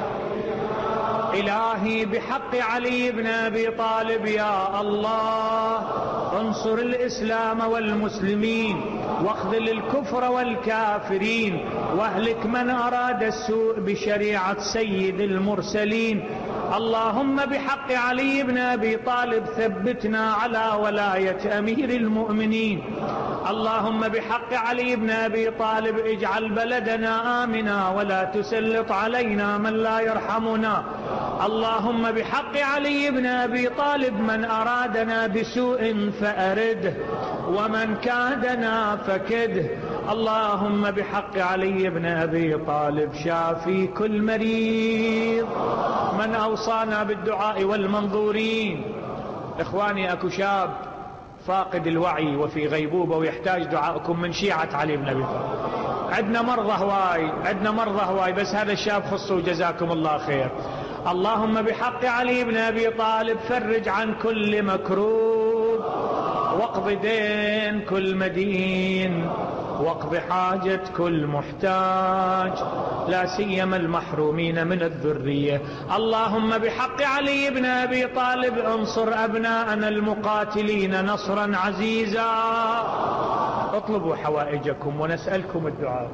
إلهي بحق علي بن أبي طالب يا الله انصر الإسلام والمسلمين واخذل الكفر والكافرين واهلك من أراد السوء بشريعة سيد المرسلين. اللهم بحق علي بن أبي طالب ثبتنا على ولاية أمير المؤمنين. اللهم بحق علي بن أبي طالب اجعل بلدنا آمنا ولا تسلط علينا من لا يرحمنا. اللهم بحق علي بن أبي طالب من أرادنا بسوء فأرده ومن كادنا فكده. اللهم بحق علي بن أبي طالب شافي كل مريض. من أوصانا بالدعاء والمنظورين. إخواني أكو شاب فاقد الوعي وفي غيبوبة ويحتاج دعاءكم من شيعة علي بن أبي طالب. عندنا مرضى هواي عندنا مرضى هواي بس هذا الشاب خصوا جزاكم الله خير. اللهم بحق علي بن أبي طالب فرج عن كل مكروب واقض دين كل مدين واقض حاجة كل محتاج لا سيما المحرومين من الذرية. اللهم بحق علي بن أبي طالب انصر أبناءنا المقاتلين نصرا عزيزا. اطلبوا حوائجكم ونسألكم الدعاء.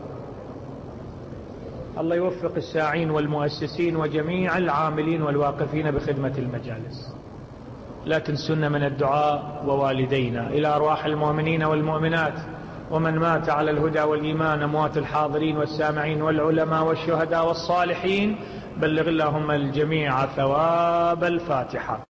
الله يوفق الساعين والمؤسسين وجميع العاملين والواقفين بخدمة المجالس. لا تنسون من الدعاء ووالدينا. إلى أرواح المؤمنين والمؤمنات ومن مات على الهدى والإيمان أموات الحاضرين والسامعين والعلماء والشهداء والصالحين بلغ اللهم الجميع ثواب الفاتحة.